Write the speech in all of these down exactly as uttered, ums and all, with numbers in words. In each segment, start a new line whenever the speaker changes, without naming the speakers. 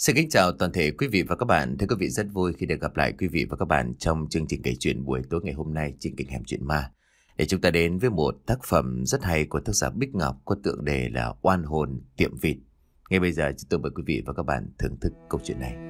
Xin kính chào toàn thể quý vị và các bạn. Thưa quý vị, rất vui khi được gặp lại quý vị và các bạn trong chương trình kể chuyện buổi tối ngày hôm nay trên kênh Hẻm Chuyện Ma. Để chúng ta đến với một tác phẩm rất hay của tác giả Bích Ngọc có tựa đề là Oan hồn tiệm vịt. Ngay bây giờ chúng tôi mời quý vị và các bạn thưởng thức câu chuyện này.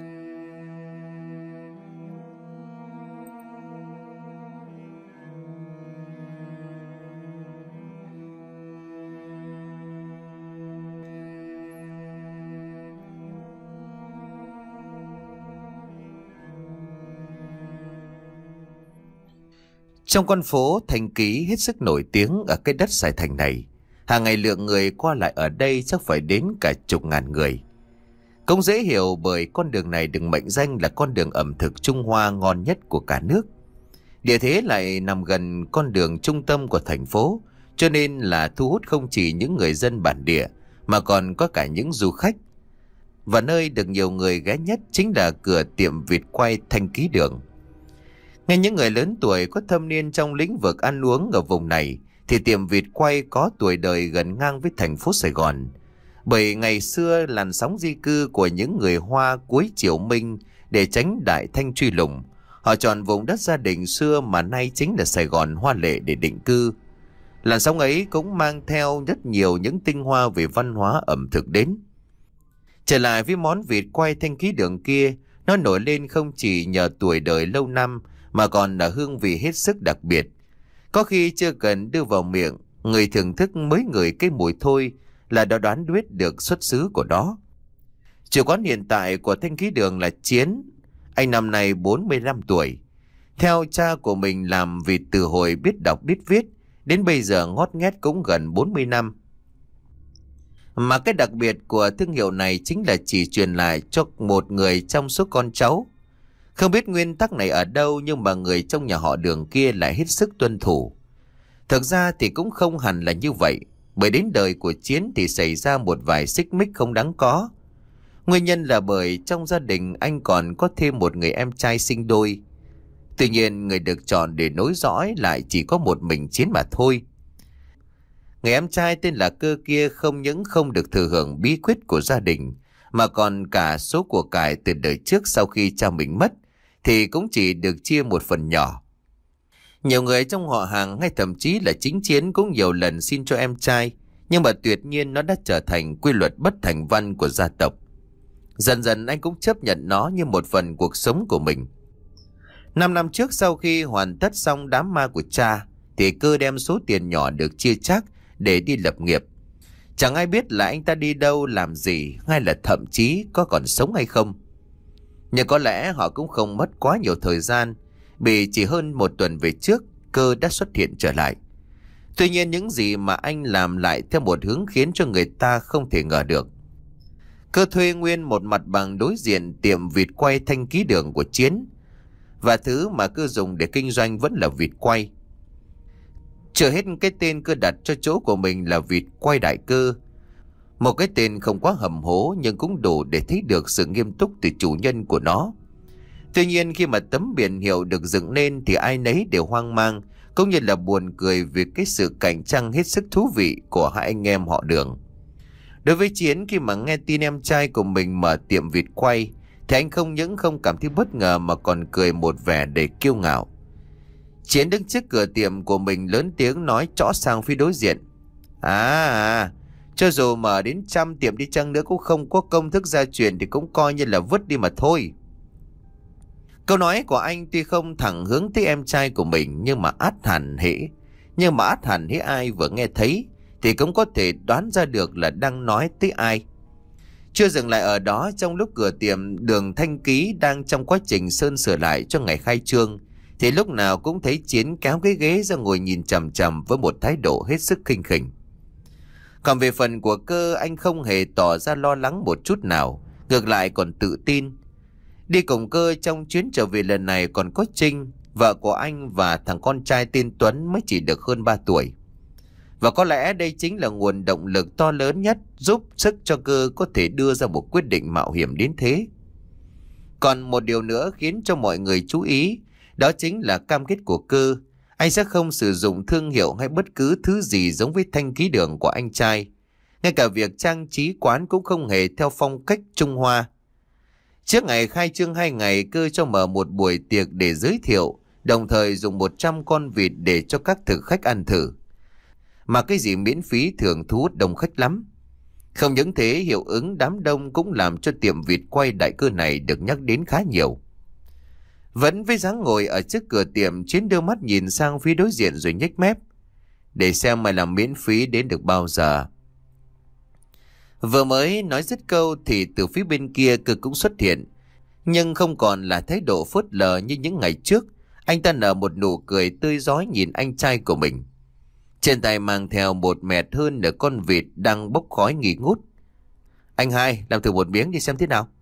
Trong con phố Thanh Ký hết sức nổi tiếng ở cái đất Sài Thành này, hàng ngày lượng người qua lại ở đây chắc phải đến cả chục ngàn người. Cũng dễ hiểu bởi con đường này được mệnh danh là con đường ẩm thực Trung Hoa ngon nhất của cả nước. Địa thế lại nằm gần con đường trung tâm của thành phố, cho nên là thu hút không chỉ những người dân bản địa mà còn có cả những du khách. Và nơi được nhiều người ghé nhất chính là cửa tiệm vịt quay Thanh Ký Đường. Nghe những người lớn tuổi có thâm niên trong lĩnh vực ăn uống ở vùng này thì tiệm vịt quay có tuổi đời gần ngang với thành phố Sài Gòn. Bởi ngày xưa làn sóng di cư của những người Hoa cuối Triều Minh để tránh Đại Thanh truy lùng, họ chọn vùng đất gia đình xưa mà nay chính là Sài Gòn hoa lệ để định cư. Làn sóng ấy cũng mang theo rất nhiều những tinh hoa về văn hóa ẩm thực đến. Trở lại với món vịt quay Thanh Ký Đường kia, nó nổi lên không chỉ nhờ tuổi đời lâu năm mà còn là hương vị hết sức đặc biệt. Có khi chưa cần đưa vào miệng, người thưởng thức mới ngửi cái mùi thôi là đã đoán biết được xuất xứ của nó. Chủ quán hiện tại của Thanh Ký Đường là Chiến. Anh năm nay bốn mươi lăm tuổi. Theo cha của mình làm vịt từ hồi biết đọc biết viết, đến bây giờ ngót nghét cũng gần bốn mươi năm. Mà cái đặc biệt của thương hiệu này chính là chỉ truyền lại cho một người trong số con cháu. Không biết nguyên tắc này ở đâu nhưng mà người trong nhà họ Đường kia lại hết sức tuân thủ. Thực ra thì cũng không hẳn là như vậy, bởi đến đời của Chiến thì xảy ra một vài xích mích không đáng có. Nguyên nhân là bởi trong gia đình anh còn có thêm một người em trai sinh đôi. Tuy nhiên người được chọn để nối dõi lại chỉ có một mình Chiến mà thôi. Người em trai tên là Cơ kia không những không được thừa hưởng bí quyết của gia đình, mà còn cả số của cải từ đời trước sau khi cha mình mất thì cũng chỉ được chia một phần nhỏ. Nhiều người trong họ hàng hay thậm chí là chính Chiến cũng nhiều lần xin cho em trai, nhưng mà tuyệt nhiên nó đã trở thành quy luật bất thành văn của gia tộc. Dần dần anh cũng chấp nhận nó như một phần cuộc sống của mình. Năm năm trước sau khi hoàn tất xong đám ma của cha thì Cơ đem số tiền nhỏ được chia chác để đi lập nghiệp. Chẳng ai biết là anh ta đi đâu làm gì, hay là thậm chí có còn sống hay không. Nhưng có lẽ họ cũng không mất quá nhiều thời gian, vì chỉ hơn một tuần về trước Cơ đã xuất hiện trở lại. Tuy nhiên những gì mà anh làm lại theo một hướng khiến cho người ta không thể ngờ được. Cơ thuê nguyên một mặt bằng đối diện tiệm vịt quay Thanh Ký Đường của Chiến, và thứ mà Cơ dùng để kinh doanh vẫn là vịt quay. Chưa hết, cái tên Cơ đặt cho chỗ của mình là vịt quay Đại Cơ. Một cái tên không quá hầm hố nhưng cũng đủ để thấy được sự nghiêm túc từ chủ nhân của nó. Tuy nhiên khi mà tấm biển hiệu được dựng lên thì ai nấy đều hoang mang, cũng như là buồn cười vì cái sự cạnh tranh hết sức thú vị của hai anh em họ Đường. Đối với Chiến, khi mà nghe tin em trai của mình mở tiệm vịt quay thì anh không những không cảm thấy bất ngờ mà còn cười một vẻ đầy kiêu ngạo. Chiến đứng trước cửa tiệm của mình lớn tiếng nói trõ sang phía đối diện: À, à cho dù mở đến trăm tiệm đi chăng nữa cũng không có công thức gia truyền thì cũng coi như là vứt đi mà thôi. Câu nói của anh tuy không thẳng hướng tới em trai của mình, nhưng mà át hẳn hễ nhưng mà át hẳn hễ ai vừa nghe thấy thì cũng có thể đoán ra được là đang nói tới ai. Chưa dừng lại ở đó, trong lúc cửa tiệm đường Thanh Ký đang trong quá trình sơn sửa lại cho ngày khai trương thì lúc nào cũng thấy Chiến kéo cái ghế ra ngồi nhìn chằm chằm với một thái độ hết sức khinh khỉnh. Còn về phần của Cơ, anh không hề tỏ ra lo lắng một chút nào, ngược lại còn tự tin. Đi cùng Cơ trong chuyến trở về lần này còn có Trinh, vợ của anh, và thằng con trai tên Tuấn mới chỉ được hơn ba tuổi. Và có lẽ đây chính là nguồn động lực to lớn nhất giúp sức cho Cơ có thể đưa ra một quyết định mạo hiểm đến thế. Còn một điều nữa khiến cho mọi người chú ý, đó chính là cam kết của Cơ. Anh sẽ không sử dụng thương hiệu hay bất cứ thứ gì giống với Thanh Ký Đường của anh trai. Ngay cả việc trang trí quán cũng không hề theo phong cách Trung Hoa. Trước ngày khai trương hai ngày, Cơ cho mở một buổi tiệc để giới thiệu, đồng thời dùng một trăm con vịt để cho các thực khách ăn thử. Mà cái gì miễn phí thường thu hút đông khách lắm. Không những thế, hiệu ứng đám đông cũng làm cho tiệm vịt quay Đại Cơ này được nhắc đến khá nhiều. Vẫn với dáng ngồi ở trước cửa tiệm, Chiến đưa mắt nhìn sang phía đối diện rồi nhếch mép. Để xem mày làm miễn phí đến được bao giờ. Vừa mới nói dứt câu thì từ phía bên kia Cơ cũng xuất hiện. Nhưng không còn là thái độ phớt lờ như những ngày trước. Anh ta nở một nụ cười tươi rói nhìn anh trai của mình. Trên tay mang theo một mẹt hơn nửa con vịt đang bốc khói nghi ngút. Anh hai, làm thử một miếng đi xem thế nào.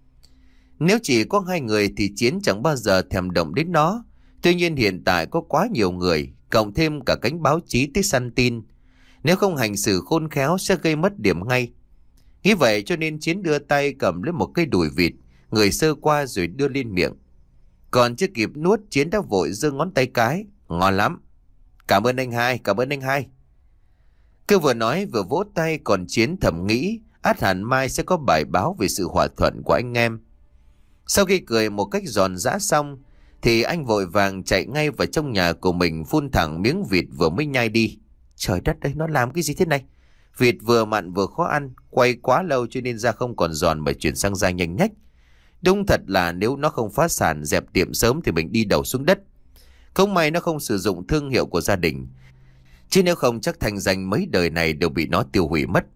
Nếu chỉ có hai người thì Chiến chẳng bao giờ thèm động đến nó. Tuy nhiên hiện tại có quá nhiều người, cộng thêm cả cánh báo chí tới săn tin. Nếu không hành xử khôn khéo sẽ gây mất điểm ngay. Nghĩ vậy cho nên Chiến đưa tay cầm lấy một cây đùi vịt, người sơ qua rồi đưa lên miệng. Còn chưa kịp nuốt, Chiến đã vội giơ ngón tay cái. Ngon lắm. Cảm ơn anh hai, cảm ơn anh hai. Cứ vừa nói vừa vỗ tay, còn Chiến thầm nghĩ ắt hẳn mai sẽ có bài báo về sự hòa thuận của anh em. Sau khi cười một cách giòn giã xong thì anh vội vàng chạy ngay vào trong nhà của mình, phun thẳng miếng vịt vừa mới nhai đi. Trời đất ơi, nó làm cái gì thế này? Vịt vừa mặn vừa khó ăn, quay quá lâu cho nên da không còn giòn mà chuyển sang da nhanh nhách. Đúng thật là nếu nó không phá sản dẹp tiệm sớm thì mình đi đầu xuống đất. Không may nó không sử dụng thương hiệu của gia đình, chứ nếu không chắc thành danh mấy đời này đều bị nó tiêu hủy mất.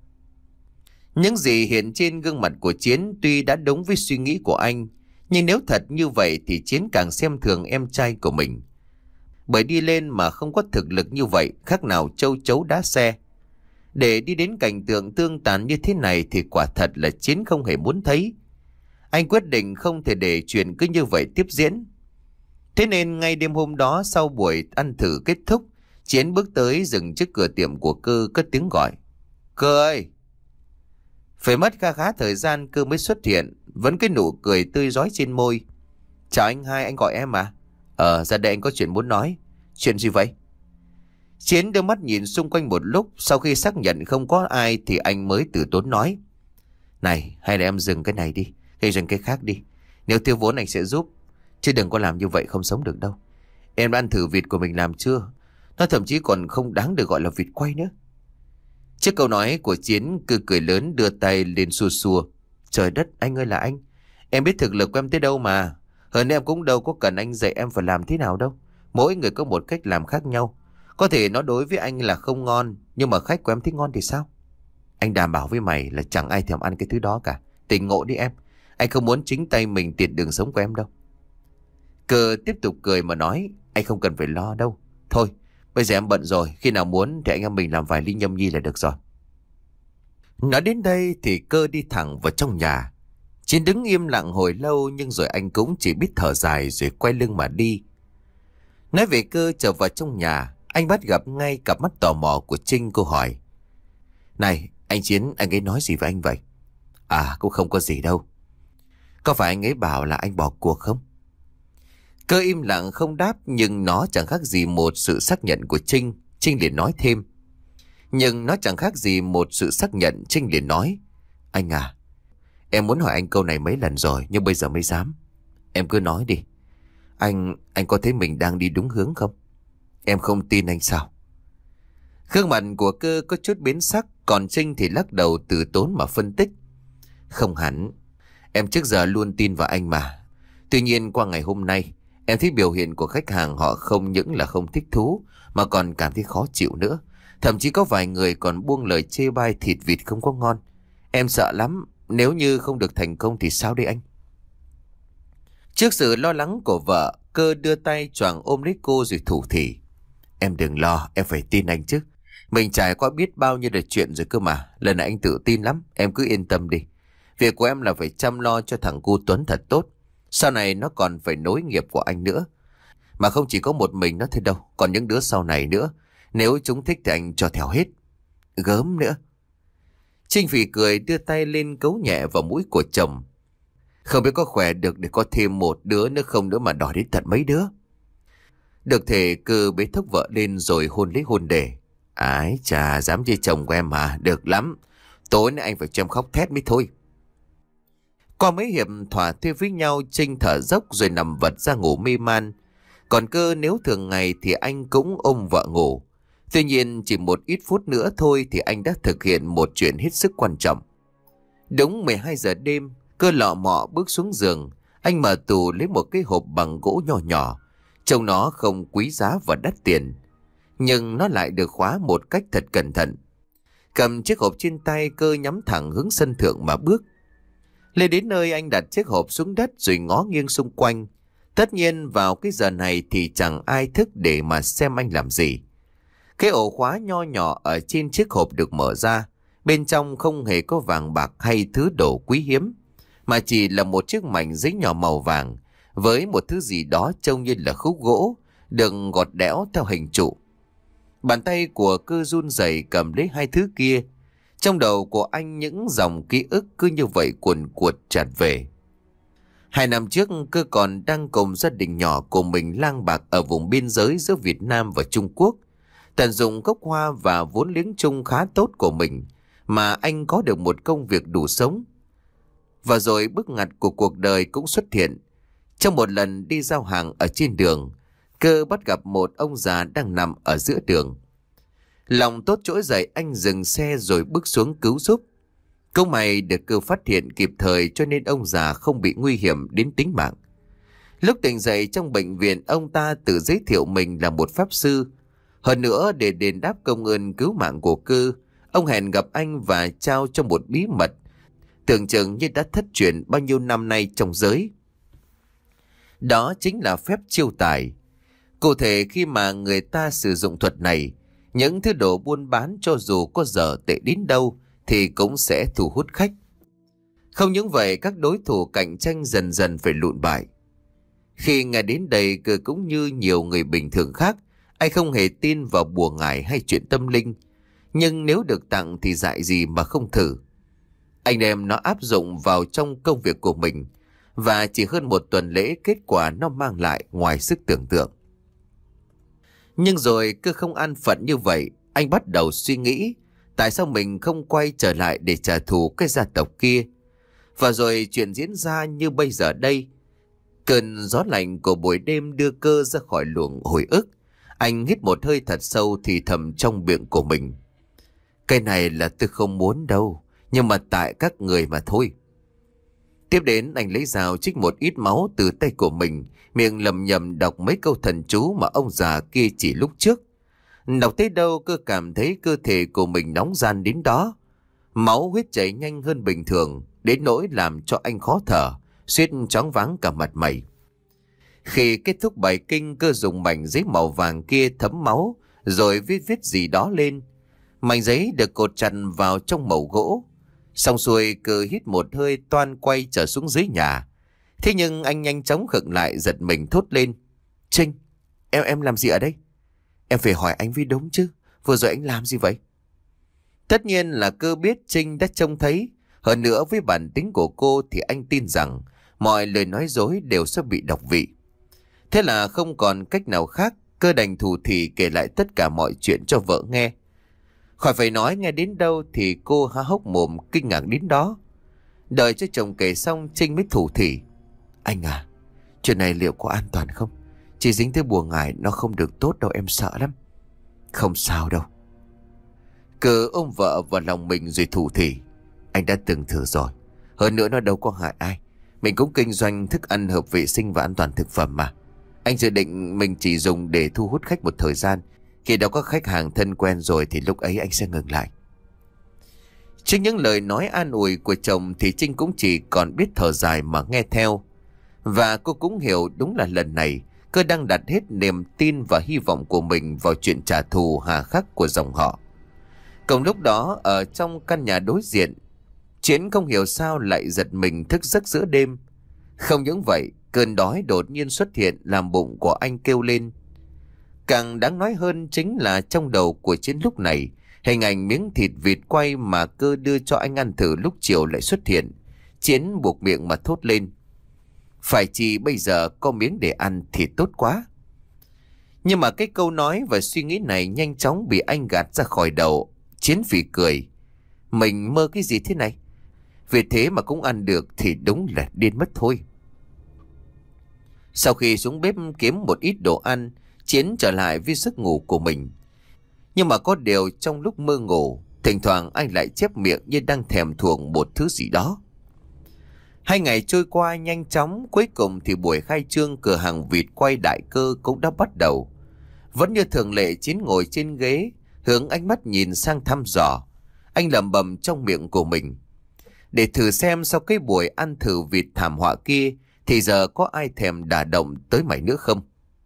Những gì hiện trên gương mặt của Chiến tuy đã đúng với suy nghĩ của anh, nhưng nếu thật như vậy thì Chiến càng xem thường em trai của mình. Bởi đi lên mà không có thực lực như vậy khác nào châu chấu đá xe. Để đi đến cảnh tượng tương tàn như thế này thì quả thật là Chiến không hề muốn thấy. Anh quyết định không thể để chuyện cứ như vậy tiếp diễn. Thế nên ngay đêm hôm đó, sau buổi ăn thử kết thúc, Chiến bước tới dừng trước cửa tiệm của Cơ, cất tiếng gọi. Cơ ơi! Phải mất khá khá thời gian Cơ mới xuất hiện, vẫn cái nụ cười tươi rói trên môi. Chào anh hai, anh gọi em à? Ờ, ra đây anh có chuyện muốn nói. Chuyện gì vậy? Chiến đưa mắt nhìn xung quanh một lúc, sau khi xác nhận không có ai thì anh mới từ tốn nói. Này, hay là em dừng cái này đi, kinh doanh cái khác đi. Nếu thiếu vốn anh sẽ giúp, chứ đừng có làm như vậy không sống được đâu. Em đã ăn thử vịt của mình làm chưa? Nó thậm chí còn không đáng được gọi là vịt quay nữa. Trước câu nói của Chiến, Cơ cười lớn đưa tay lên xua xua. Trời đất, anh ơi là anh. Em biết thực lực của em tới đâu mà. Hơn em cũng đâu có cần anh dạy em phải làm thế nào đâu. Mỗi người có một cách làm khác nhau. Có thể nó đối với anh là không ngon, nhưng mà khách của em thích ngon thì sao? Anh đảm bảo với mày là chẳng ai thèm ăn cái thứ đó cả. Tỉnh ngộ đi em. Anh không muốn chính tay mình tiệt đường sống của em đâu. Cơ tiếp tục cười mà nói. Anh không cần phải lo đâu. Thôi, bây giờ em bận rồi. Khi nào muốn thì anh em mình làm vài ly nhâm nhi là được rồi. Nói đến đây thì Cơ đi thẳng vào trong nhà. Chiến đứng im lặng hồi lâu, nhưng rồi anh cũng chỉ biết thở dài rồi quay lưng mà đi. Nói về Cơ trở vào trong nhà, anh bắt gặp ngay cặp mắt tò mò của Trinh. Cô hỏi. Này, anh Chiến, anh ấy nói gì với anh vậy? À, cũng không có gì đâu. Có phải anh ấy bảo là anh bỏ cuộc không? Cơ im lặng không đáp, nhưng nó chẳng khác gì một sự xác nhận của Trinh. Trinh liền nói thêm. Nhưng nó chẳng khác gì một sự xác nhận. Trinh liền nói. Anh à, em muốn hỏi anh câu này mấy lần rồi, nhưng bây giờ mới dám. Em cứ nói đi. Anh, anh có thấy mình đang đi đúng hướng không? Em không tin anh sao? Gương mặt của Cơ có chút biến sắc, còn Trinh thì lắc đầu từ tốn mà phân tích. Không hẳn. Em trước giờ luôn tin vào anh mà. Tuy nhiên qua ngày hôm nay, em thấy biểu hiện của khách hàng họ không những là không thích thú, mà còn cảm thấy khó chịu nữa. Thậm chí có vài người còn buông lời chê bai thịt vịt không có ngon. Em sợ lắm, nếu như không được thành công thì sao đây anh? Trước sự lo lắng của vợ, Cơ đưa tay choàng ôm lấy cô rồi thủ thỉ. Em đừng lo, em phải tin anh chứ. Mình trải qua biết bao nhiêu là chuyện rồi cơ mà. Lần này anh tự tin lắm, em cứ yên tâm đi. Việc của em là phải chăm lo cho thằng cu Tuấn thật tốt. Sau này nó còn phải nối nghiệp của anh nữa. Mà không chỉ có một mình nó thôi đâu, còn những đứa sau này nữa. Nếu chúng thích thì anh cho theo hết. Gớm nữa. Trinh phì cười đưa tay lên cấu nhẹ vào mũi của chồng. Không biết có khỏe được để có thêm một đứa nữa không nữa mà đòi đến tận mấy đứa. Được thể Cơ bế thốc vợ lên rồi hôn lấy hôn đề. Ái chà, dám chơi chồng của em mà, được lắm. Tối nay anh phải cho em khóc thét mới thôi. Qua mấy hiệp thỏa thuê với nhau, Trinh thở dốc rồi nằm vật ra ngủ mê man. Còn Cơ nếu thường ngày thì anh cũng ôm vợ ngủ. Tuy nhiên chỉ một ít phút nữa thôi thì anh đã thực hiện một chuyện hết sức quan trọng. Đúng mười hai giờ đêm, Cơ lọ mọ bước xuống giường. Anh mở tủ lấy một cái hộp bằng gỗ nhỏ nhỏ. Trông nó không quý giá và đắt tiền, nhưng nó lại được khóa một cách thật cẩn thận. Cầm chiếc hộp trên tay, Cơ nhắm thẳng hướng sân thượng mà bước. Lên đến nơi, anh đặt chiếc hộp xuống đất rồi ngó nghiêng xung quanh. Tất nhiên vào cái giờ này thì chẳng ai thức để mà xem anh làm gì. Cái ổ khóa nho nhỏ ở trên chiếc hộp được mở ra. Bên trong không hề có vàng bạc hay thứ đồ quý hiếm, mà chỉ là một chiếc mảnh giấy nhỏ màu vàng với một thứ gì đó trông như là khúc gỗ được gọt đẽo theo hình trụ. Bàn tay của Cơ run rẩy cầm lấy hai thứ kia. Trong đầu của anh những dòng ký ức cứ như vậy cuồn cuộn tràn về. Hai năm trước, Cơ còn đang cùng gia đình nhỏ của mình lang bạc ở vùng biên giới giữa Việt Nam và Trung Quốc. Tận dụng gốc hoa và vốn liếng chung khá tốt của mình mà anh có được một công việc đủ sống. Và rồi bước ngoặt của cuộc đời cũng xuất hiện. Trong một lần đi giao hàng ở trên đường, Cơ bắt gặp một ông già đang nằm ở giữa đường. Lòng tốt trỗi dậy, anh dừng xe rồi bước xuống cứu giúp. Câu may được Cơ phát hiện kịp thời cho nên ông già không bị nguy hiểm đến tính mạng. Lúc tỉnh dậy trong bệnh viện, ông ta tự giới thiệu mình là một pháp sư. Hơn nữa, để đền đáp công ơn cứu mạng của Cơ, ông hẹn gặp anh và trao cho một bí mật tưởng chừng như đã thất truyền bao nhiêu năm nay trong giới. Đó chính là phép chiêu tài. Cụ thể, khi mà người ta sử dụng thuật này, những thứ đồ buôn bán cho dù có dở tệ đến đâu thì cũng sẽ thu hút khách. Không những vậy, các đối thủ cạnh tranh dần dần phải lụn bại. Khi nghe đến đây, Cơ cũng như nhiều người bình thường khác, anh không hề tin vào bùa ngải hay chuyện tâm linh. Nhưng nếu được tặng thì dại gì mà không thử. Anh đem nó áp dụng vào trong công việc của mình, và chỉ hơn một tuần lễ, kết quả nó mang lại ngoài sức tưởng tượng. Nhưng rồi Cơ không an phận như vậy. Anh bắt đầu suy nghĩ tại sao mình không quay trở lại để trả thù cái gia tộc kia. Và rồi chuyện diễn ra như bây giờ đây. Cơn gió lạnh của buổi đêm đưa Cơ ra khỏi luồng hồi ức. Anh hít một hơi thật sâu thì thầm trong miệng của mình: cái này là tôi không muốn đâu, nhưng mà tại các người mà thôi. Tiếp đến, anh lấy dao trích một ít máu từ tay của mình, miệng lầm nhầm đọc mấy câu thần chú mà ông già kia chỉ lúc trước. Đọc tới đâu, Cơ cảm thấy cơ thể của mình nóng ran đến đó. Máu huyết chảy nhanh hơn bình thường, đến nỗi làm cho anh khó thở, suýt choáng váng cả mặt mày. Khi kết thúc bài kinh, Cơ dùng mảnh giấy màu vàng kia thấm máu, rồi viết viết gì đó lên. Mảnh giấy được cột chặt vào trong mẩu gỗ. Xong xuôi, Cơ hít một hơi toan quay trở xuống dưới nhà. Thế nhưng anh nhanh chóng khựng lại, giật mình thốt lên: Trinh, em em làm gì ở đây? Em phải hỏi anh mới đúng chứ, vừa rồi anh làm gì vậy? Tất nhiên là Cơ biết Trinh đã trông thấy. Hơn nữa, với bản tính của cô thì anh tin rằng mọi lời nói dối đều sẽ bị đọc vị. Thế là không còn cách nào khác, Cơ đành thủ thỉ kể lại tất cả mọi chuyện cho vợ nghe. Khỏi phải nói, nghe đến đâu thì cô há hốc mồm kinh ngạc đến đó. Đợi cho chồng kể xong, Trinh mới thủ thỉ: Anh à, chuyện này liệu có an toàn không? Chỉ dính tới bùa ngải nó không được tốt đâu, em sợ lắm. Không sao đâu. Cơ ôm vợ vào lòng mình rồi thủ thỉ: Anh đã từng thử rồi. Hơn nữa nó đâu có hại ai. Mình cũng kinh doanh thức ăn hợp vệ sinh và an toàn thực phẩm mà. Anh dự định mình chỉ dùng để thu hút khách một thời gian. Khi đó có khách hàng thân quen rồi thì lúc ấy anh sẽ ngừng lại. Trước những lời nói an ủi của chồng thì Trinh cũng chỉ còn biết thở dài mà nghe theo. Và cô cũng hiểu đúng là lần này Cơ đang đặt hết niềm tin và hy vọng của mình vào chuyện trả thù hà khắc của dòng họ. Cùng lúc đó, ở trong căn nhà đối diện, Chiến không hiểu sao lại giật mình thức giấc giữa đêm. Không những vậy, cơn đói đột nhiên xuất hiện làm bụng của anh kêu lên. Càng đáng nói hơn chính là trong đầu của Chiến lúc này, hình ảnh miếng thịt vịt quay mà Cơ đưa cho anh ăn thử lúc chiều lại xuất hiện. Chiến buộc miệng mà thốt lên: Phải chi bây giờ có miếng để ăn thì tốt quá. Nhưng mà cái câu nói và suy nghĩ này nhanh chóng bị anh gạt ra khỏi đầu. Chiến phì cười: Mình mơ cái gì thế này? Vì thế mà cũng ăn được thì đúng là điên mất thôi. Sau khi xuống bếp kiếm một ít đồ ăn, Chiến trở lại với giấc ngủ của mình. Nhưng mà có điều trong lúc mơ ngủ, thỉnh thoảng anh lại chép miệng như đang thèm thuồng một thứ gì đó. Hai ngày trôi qua nhanh chóng, cuối cùng thì buổi khai trương cửa hàng vịt quay Đại Cơ cũng đã bắt đầu. Vẫn như thường lệ, Chiến ngồi trên ghế, hướng ánh mắt nhìn sang thăm dò. Anh lẩm bẩm trong miệng của mình, để thử xem sau cái buổi ăn thử vịt thảm họa kia thì giờ có ai thèm đả động tới mày nữa không.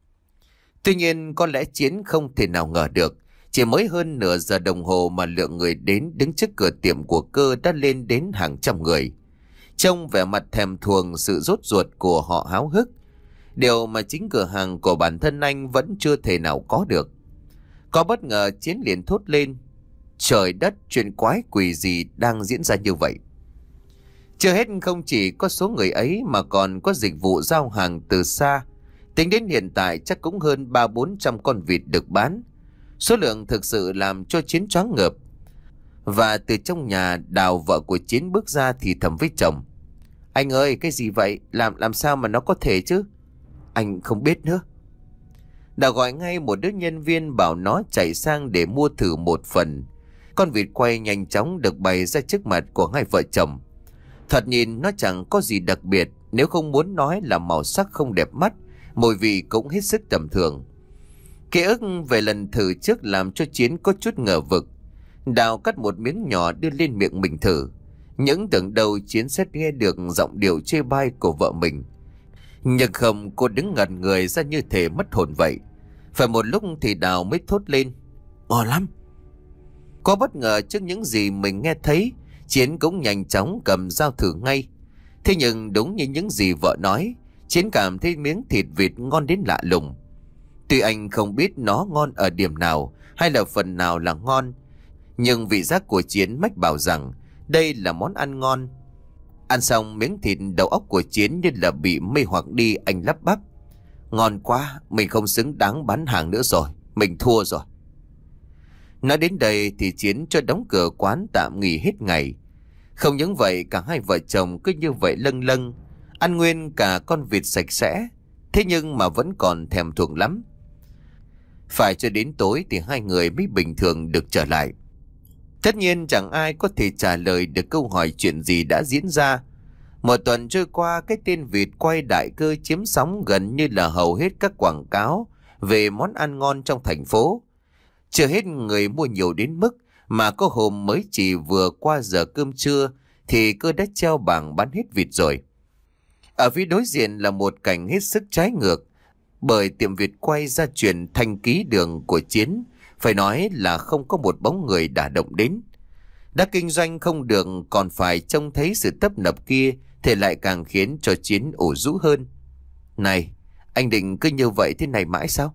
Tuy nhiên có lẽ Chiến không thể nào ngờ được, chỉ mới hơn nửa giờ đồng hồ mà lượng người đến đứng trước cửa tiệm của Cơ đã lên đến hàng trăm người. Trông vẻ mặt thèm thuồng, sự rốt ruột của họ háo hức, điều mà chính cửa hàng của bản thân anh vẫn chưa thể nào có được. Có bất ngờ, Chiến liền thốt lên, trời đất, chuyện quái quỷ gì đang diễn ra như vậy. Chưa hết, không chỉ có số người ấy mà còn có dịch vụ giao hàng từ xa. Tính đến hiện tại chắc cũng hơn ba bốn trăm con vịt được bán. Số lượng thực sự làm cho Chiến choáng ngợp. Và từ trong nhà, Đào vợ của Chiến bước ra thì thầm với chồng, anh ơi, cái gì vậy? Làm làm sao mà nó có thể chứ? Anh không biết nữa. Đào gọi ngay một đứa nhân viên bảo nó chạy sang để mua thử một phần. Con vịt quay nhanh chóng được bày ra trước mặt của hai vợ chồng. Thật nhìn nó chẳng có gì đặc biệt, nếu không muốn nói là màu sắc không đẹp mắt, mùi vị cũng hết sức tầm thường. Ký ức về lần thử trước làm cho Chiến có chút ngờ vực. Đào cắt một miếng nhỏ đưa lên miệng mình thử. Những tưởng đầu Chiến sẽ nghe được giọng điệu chê bai của vợ mình. Nhưng không, cô đứng ngẩn người ra như thể mất hồn vậy. Phải một lúc thì Đào mới thốt lên, ngon lắm. Có bất ngờ trước những gì mình nghe thấy, Chiến cũng nhanh chóng cầm dao thử ngay. Thế nhưng đúng như những gì vợ nói, Chiến cảm thấy miếng thịt vịt ngon đến lạ lùng. Tuy anh không biết nó ngon ở điểm nào hay là phần nào là ngon, nhưng vị giác của Chiến mách bảo rằng đây là món ăn ngon. Ăn xong miếng thịt, đầu óc của Chiến như là bị mê hoặc đi, anh lắp bắp, ngon quá, mình không xứng đáng bán hàng nữa rồi, mình thua rồi. Nói đến đây thì Chiến cho đóng cửa quán tạm nghỉ hết ngày. Không những vậy, cả hai vợ chồng cứ như vậy lâng lâng, ăn nguyên cả con vịt sạch sẽ, thế nhưng mà vẫn còn thèm thuồng lắm. Phải cho đến tối thì hai người mới bình thường được trở lại. Tất nhiên chẳng ai có thể trả lời được câu hỏi chuyện gì đã diễn ra. Một tuần trôi qua, cái tên vịt quay Đại Cơ chiếm sóng gần như là hầu hết các quảng cáo về món ăn ngon trong thành phố. Chưa hết, người mua nhiều đến mức mà có hôm mới chỉ vừa qua giờ cơm trưa thì Cơ đã treo bảng bán hết vịt rồi. Ở phía đối diện là một cảnh hết sức trái ngược, bởi tiệm vịt quay gia truyền thành ký đường của Chiến phải nói là không có một bóng người đả động đến. Đã kinh doanh không được còn phải trông thấy sự tấp nập kia thì lại càng khiến cho Chiến ủ rũ hơn. Này, anh định cứ như vậy thế này mãi sao?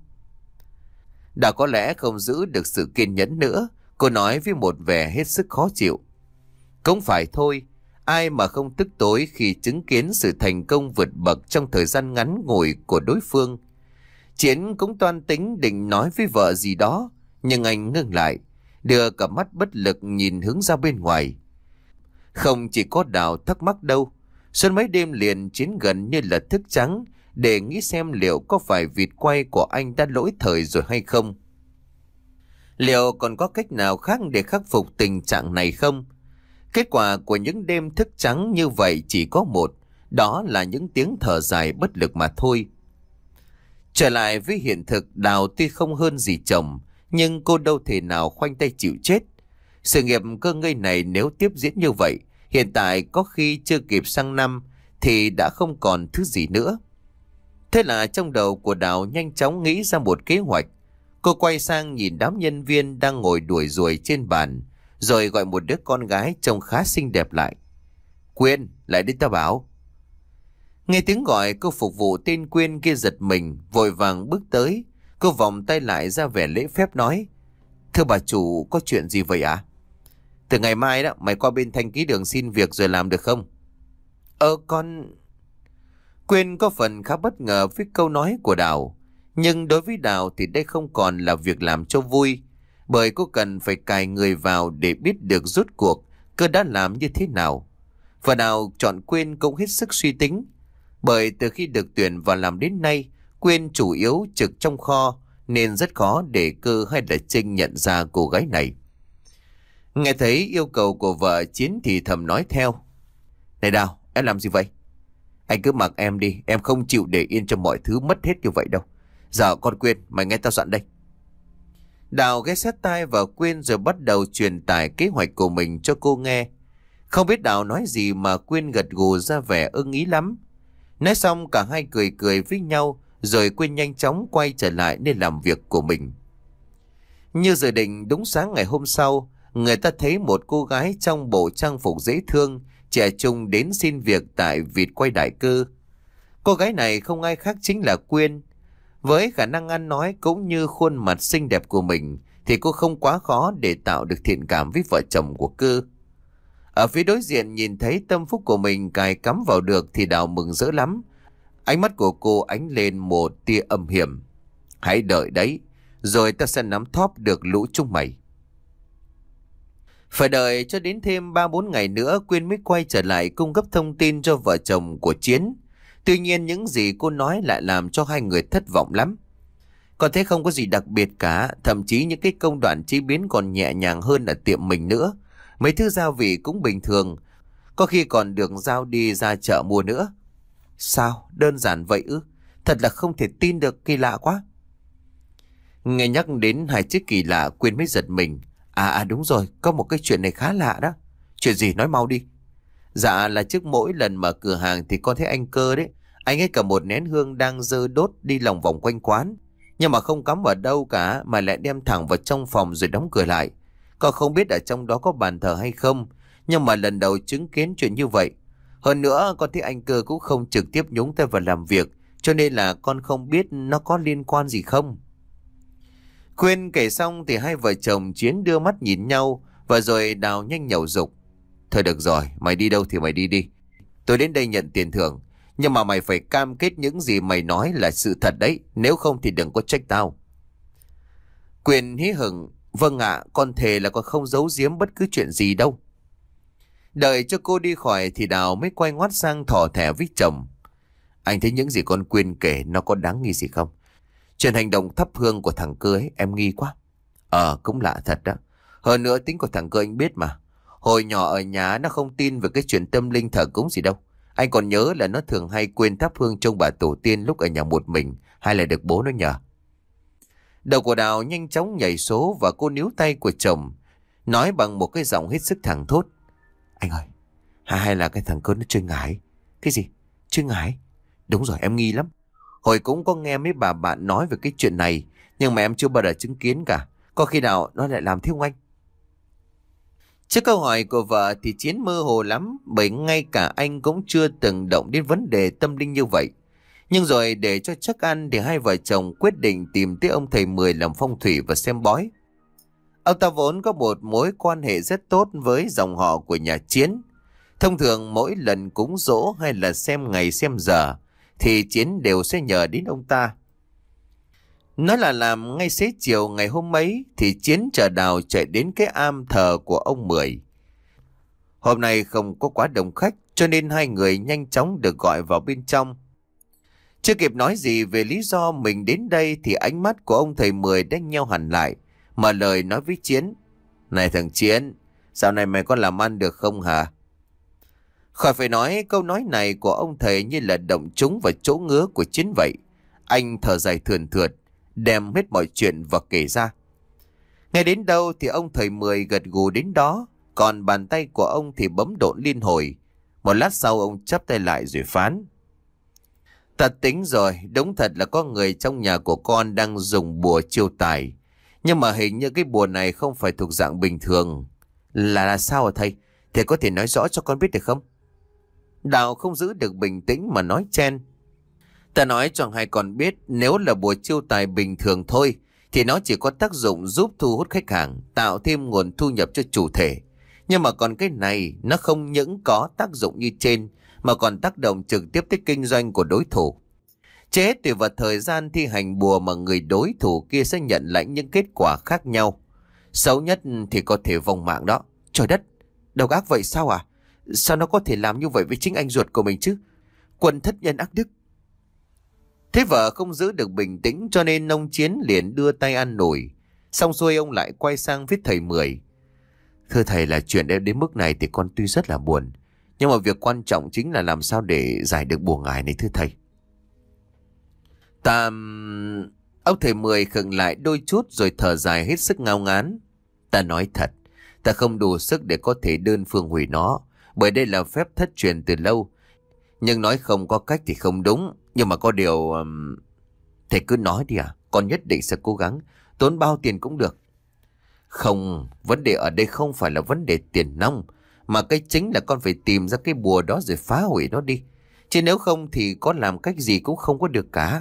Đã có lẽ không giữ được sự kiên nhẫn nữa, cô nói với một vẻ hết sức khó chịu. Cũng phải thôi, ai mà không tức tối khi chứng kiến sự thành công vượt bậc trong thời gian ngắn ngủi của đối phương. Chiến cũng toan tính định nói với vợ gì đó, nhưng anh ngưng lại, đưa cặp mắt bất lực nhìn hướng ra bên ngoài. Không chỉ có Đào thắc mắc đâu, suốt mấy đêm liền Chiến gần như là thức trắng để nghĩ xem liệu có phải vịt quay của anh đã lỗi thời rồi hay không. Liệu còn có cách nào khác để khắc phục tình trạng này không? Kết quả của những đêm thức trắng như vậy chỉ có một, đó là những tiếng thở dài bất lực mà thôi. Trở lại với hiện thực, Đào tuy không hơn gì chồng, nhưng cô đâu thể nào khoanh tay chịu chết. Sự nghiệp cơ ngơi này nếu tiếp diễn như vậy, hiện tại có khi chưa kịp sang năm thì đã không còn thứ gì nữa. Thế là trong đầu của Đào nhanh chóng nghĩ ra một kế hoạch. Cô quay sang nhìn đám nhân viên đang ngồi đuổi ruồi trên bàn, rồi gọi một đứa con gái trông khá xinh đẹp lại. Quyên, lại đây ta bảo. Nghe tiếng gọi, cô phục vụ tên Quyên kia giật mình, vội vàng bước tới. Cô vòng tay lại ra vẻ lễ phép nói, thưa bà chủ, có chuyện gì vậy ạ? À? Từ ngày mai đó, mày qua bên thanh ký đường xin việc rồi làm được không? Ờ con... Quyên có phần khá bất ngờ với câu nói của Đào. Nhưng đối với Đào thì đây không còn là việc làm cho vui, bởi cô cần phải cài người vào để biết được rốt cuộc Cơ đã làm như thế nào. Và Đào chọn Quyên cũng hết sức suy tính. Bởi từ khi được tuyển vào làm đến nay, Quyên chủ yếu trực trong kho, nên rất khó để Cơ hay là Trinh nhận ra cô gái này. Nghe thấy yêu cầu của vợ, Chiến thì thầm nói theo. Này Đào, em làm gì vậy? Anh cứ mặc em đi, em không chịu để yên cho mọi thứ mất hết như vậy đâu. Giờ con Quyên, mày nghe tao dặn đây. Đào ghé sát tai vào Quyên rồi bắt đầu truyền tải kế hoạch của mình cho cô nghe. Không biết Đào nói gì mà Quyên gật gù ra vẻ ưng ý lắm. Nói xong cả hai cười cười với nhau, rồi Quyên nhanh chóng quay trở lại nơi làm việc của mình. Như dự định, đúng sáng ngày hôm sau, người ta thấy một cô gái trong bộ trang phục dễ thương, trẻ trung đến xin việc tại vịt quay đại cơ. Cô gái này không ai khác chính là Quyên. Với khả năng ăn nói cũng như khuôn mặt xinh đẹp của mình thì cô không quá khó để tạo được thiện cảm với vợ chồng của Cơ. Ở phía đối diện nhìn thấy tâm phúc của mình cài cắm vào được thì Đào mừng rỡ lắm. Ánh mắt của cô ánh lên một tia âm hiểm. Hãy đợi đấy, rồi ta sẽ nắm thóp được lũ chúng mày. Phải đợi cho đến thêm ba bốn ngày nữa Quyên mới quay trở lại cung cấp thông tin cho vợ chồng của Chiến. Tuy nhiên những gì cô nói lại làm cho hai người thất vọng lắm. Còn thấy không có gì đặc biệt cả, thậm chí những cái công đoạn chế biến còn nhẹ nhàng hơn ở tiệm mình nữa. Mấy thứ gia vị cũng bình thường, có khi còn được giao đi ra chợ mua nữa. Sao? Đơn giản vậy ư? Thật là không thể tin được, kỳ lạ quá. Nghe nhắc đến hai chiếc kỳ lạ, Quyên mới giật mình. À à đúng rồi, có một cái chuyện này khá lạ đó. Chuyện gì, nói mau đi. Dạ là trước mỗi lần mở cửa hàng thì con thấy anh Cơ đấy. Anh ấy cầm một nén hương đang dơ đốt đi lòng vòng quanh quán. Nhưng mà không cắm vào đâu cả mà lại đem thẳng vào trong phòng rồi đóng cửa lại. Con không biết ở trong đó có bàn thờ hay không, nhưng mà lần đầu chứng kiến chuyện như vậy. Hơn nữa con thấy anh Cơ cũng không trực tiếp nhúng tay vào làm việc, cho nên là con không biết nó có liên quan gì không. Quyên kể xong thì hai vợ chồng Chiến đưa mắt nhìn nhau, và rồi Đào nhanh nhẩu giục. Thôi được rồi, mày đi đâu thì mày đi đi. Tôi đến đây nhận tiền thưởng, nhưng mà mày phải cam kết những gì mày nói là sự thật đấy, nếu không thì đừng có trách tao. Quyên hí hửng. Vâng ạ, con thề là con không giấu giếm bất cứ chuyện gì đâu. Đợi cho cô đi khỏi thì Đào mới quay ngoắt sang thỏ thẻ với chồng. Anh thấy những gì con Quyên kể nó có đáng nghi gì không? Chuyện hành động thắp hương của thằng Cơ ấy em nghi quá. Ờ cũng lạ thật đó. Hơn nữa tính của thằng Cơ anh biết mà. Hồi nhỏ ở nhà nó không tin về cái chuyện tâm linh thờ cúng gì đâu. Anh còn nhớ là nó thường hay quên thắp hương trông bà tổ tiên lúc ở nhà một mình, hay là được bố nó nhờ. Đầu của Đào nhanh chóng nhảy số và cô níu tay của chồng, nói bằng một cái giọng hết sức thẳng thốt. Anh ơi, hay là cái thằng Cơ nó chơi ngải? Cái gì? Chơi ngải? Đúng rồi, em nghi lắm. Hồi cũng có nghe mấy bà bạn nói về cái chuyện này, nhưng mà em chưa bao giờ chứng kiến cả. Có khi nào nó lại làm thiếu anh? Trước câu hỏi của vợ thì Chiến mơ hồ lắm, bởi ngay cả anh cũng chưa từng động đến vấn đề tâm linh như vậy. Nhưng rồi để cho chắc ăn thì hai vợ chồng quyết định tìm tới ông thầy Mười làm phong thủy và xem bói. Ông ta vốn có một mối quan hệ rất tốt với dòng họ của nhà Chiến. Thông thường mỗi lần cúng giỗ hay là xem ngày xem giờ thì Chiến đều sẽ nhờ đến ông ta. Nói là làm ngay xế chiều ngày hôm ấy thì Chiến chở Đào chạy đến cái am thờ của ông Mười. Hôm nay không có quá đông khách cho nên hai người nhanh chóng được gọi vào bên trong. Chưa kịp nói gì về lý do mình đến đây thì ánh mắt của ông thầy Mười đã nheo hẳn lại, mà lời nói với Chiến. Này thằng Chiến, dạo này mày có làm ăn được không hả? Khỏi phải nói, câu nói này của ông thầy như là động trúng vào chỗ ngứa của Chiến vậy. Anh thở dài thườn thượt, đem hết mọi chuyện và kể ra. Ngay đến đâu thì ông thầy Mười gật gù đến đó, còn bàn tay của ông thì bấm độn liên hồi. Một lát sau ông chắp tay lại rồi phán. Ta tính rồi, đúng thật là có người trong nhà của con đang dùng bùa chiêu tài. Nhưng mà hình như cái bùa này không phải thuộc dạng bình thường. Là là sao hả thầy? Thầy có thể nói rõ cho con biết được không? Đào không giữ được bình tĩnh mà nói chen. Ta nói cho hai con biết, nếu là bùa chiêu tài bình thường thôi thì nó chỉ có tác dụng giúp thu hút khách hàng, tạo thêm nguồn thu nhập cho chủ thể. Nhưng mà còn cái này, nó không những có tác dụng như trên mà còn tác động trực tiếp tới kinh doanh của đối thủ. Chết tùy vào thời gian thi hành bùa mà người đối thủ kia sẽ nhận lãnh những kết quả khác nhau. Xấu nhất thì có thể vong mạng đó. Trời đất, độc ác vậy sao à? Sao nó có thể làm như vậy với chính anh ruột của mình chứ? Quân thất nhân ác đức. Thế vợ không giữ được bình tĩnh cho nên ông Chiến liền đưa tay ăn nổi. Xong xuôi ông lại quay sang viết thầy Mười. Thưa thầy, là chuyện đến đến mức này thì con tuy rất là buồn, nhưng mà việc quan trọng chính là làm sao để giải được buồn ngài này thưa thầy. Ta... Ông thầy Mười khựng lại đôi chút rồi thở dài hết sức ngao ngán. Ta nói thật, ta không đủ sức để có thể đơn phương hủy nó, bởi đây là phép thất truyền từ lâu. Nhưng nói không có cách thì không đúng. Nhưng mà có điều... Um... Thầy cứ nói đi à, con nhất định sẽ cố gắng, tốn bao tiền cũng được. Không, vấn đề ở đây không phải là vấn đề tiền nong, mà cái chính là con phải tìm ra cái bùa đó rồi phá hủy nó đi. Chứ nếu không thì có làm cách gì cũng không có được cả.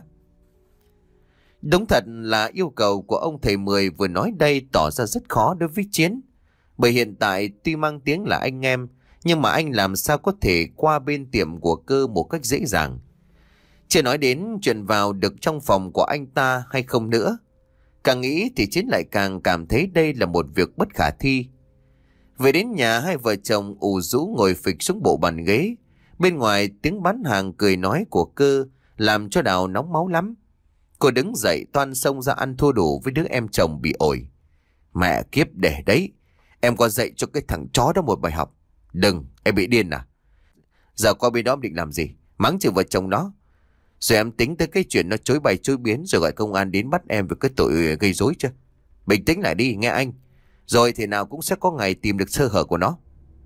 Đúng thật là yêu cầu của ông thầy Mười vừa nói đây tỏ ra rất khó đối với Chiến. Bởi hiện tại tuy mang tiếng là anh em, nhưng mà anh làm sao có thể qua bên tiệm của Cơ một cách dễ dàng. Chưa nói đến chuyện vào được trong phòng của anh ta hay không nữa. Càng nghĩ thì Chiến lại càng cảm thấy đây là một việc bất khả thi. Về đến nhà, hai vợ chồng ù rũ ngồi phịch xuống bộ bàn ghế. Bên ngoài tiếng bán hàng cười nói của Cơ làm cho Đào nóng máu lắm. Cô đứng dậy toan xông ra ăn thua đủ với đứa em chồng bị ổi. Mẹ kiếp để đấy, em có dạy cho cái thằng chó đó một bài học. Đừng, em bị điên à? Giờ qua bên đó định làm gì? Mắng chửi vợ chồng nó. Rồi em tính tới cái chuyện nó chối bày chối biến rồi gọi công an đến bắt em về cái tội gây rối chứ. Bình tĩnh lại đi nghe anh. Rồi thì nào cũng sẽ có ngày tìm được sơ hở của nó.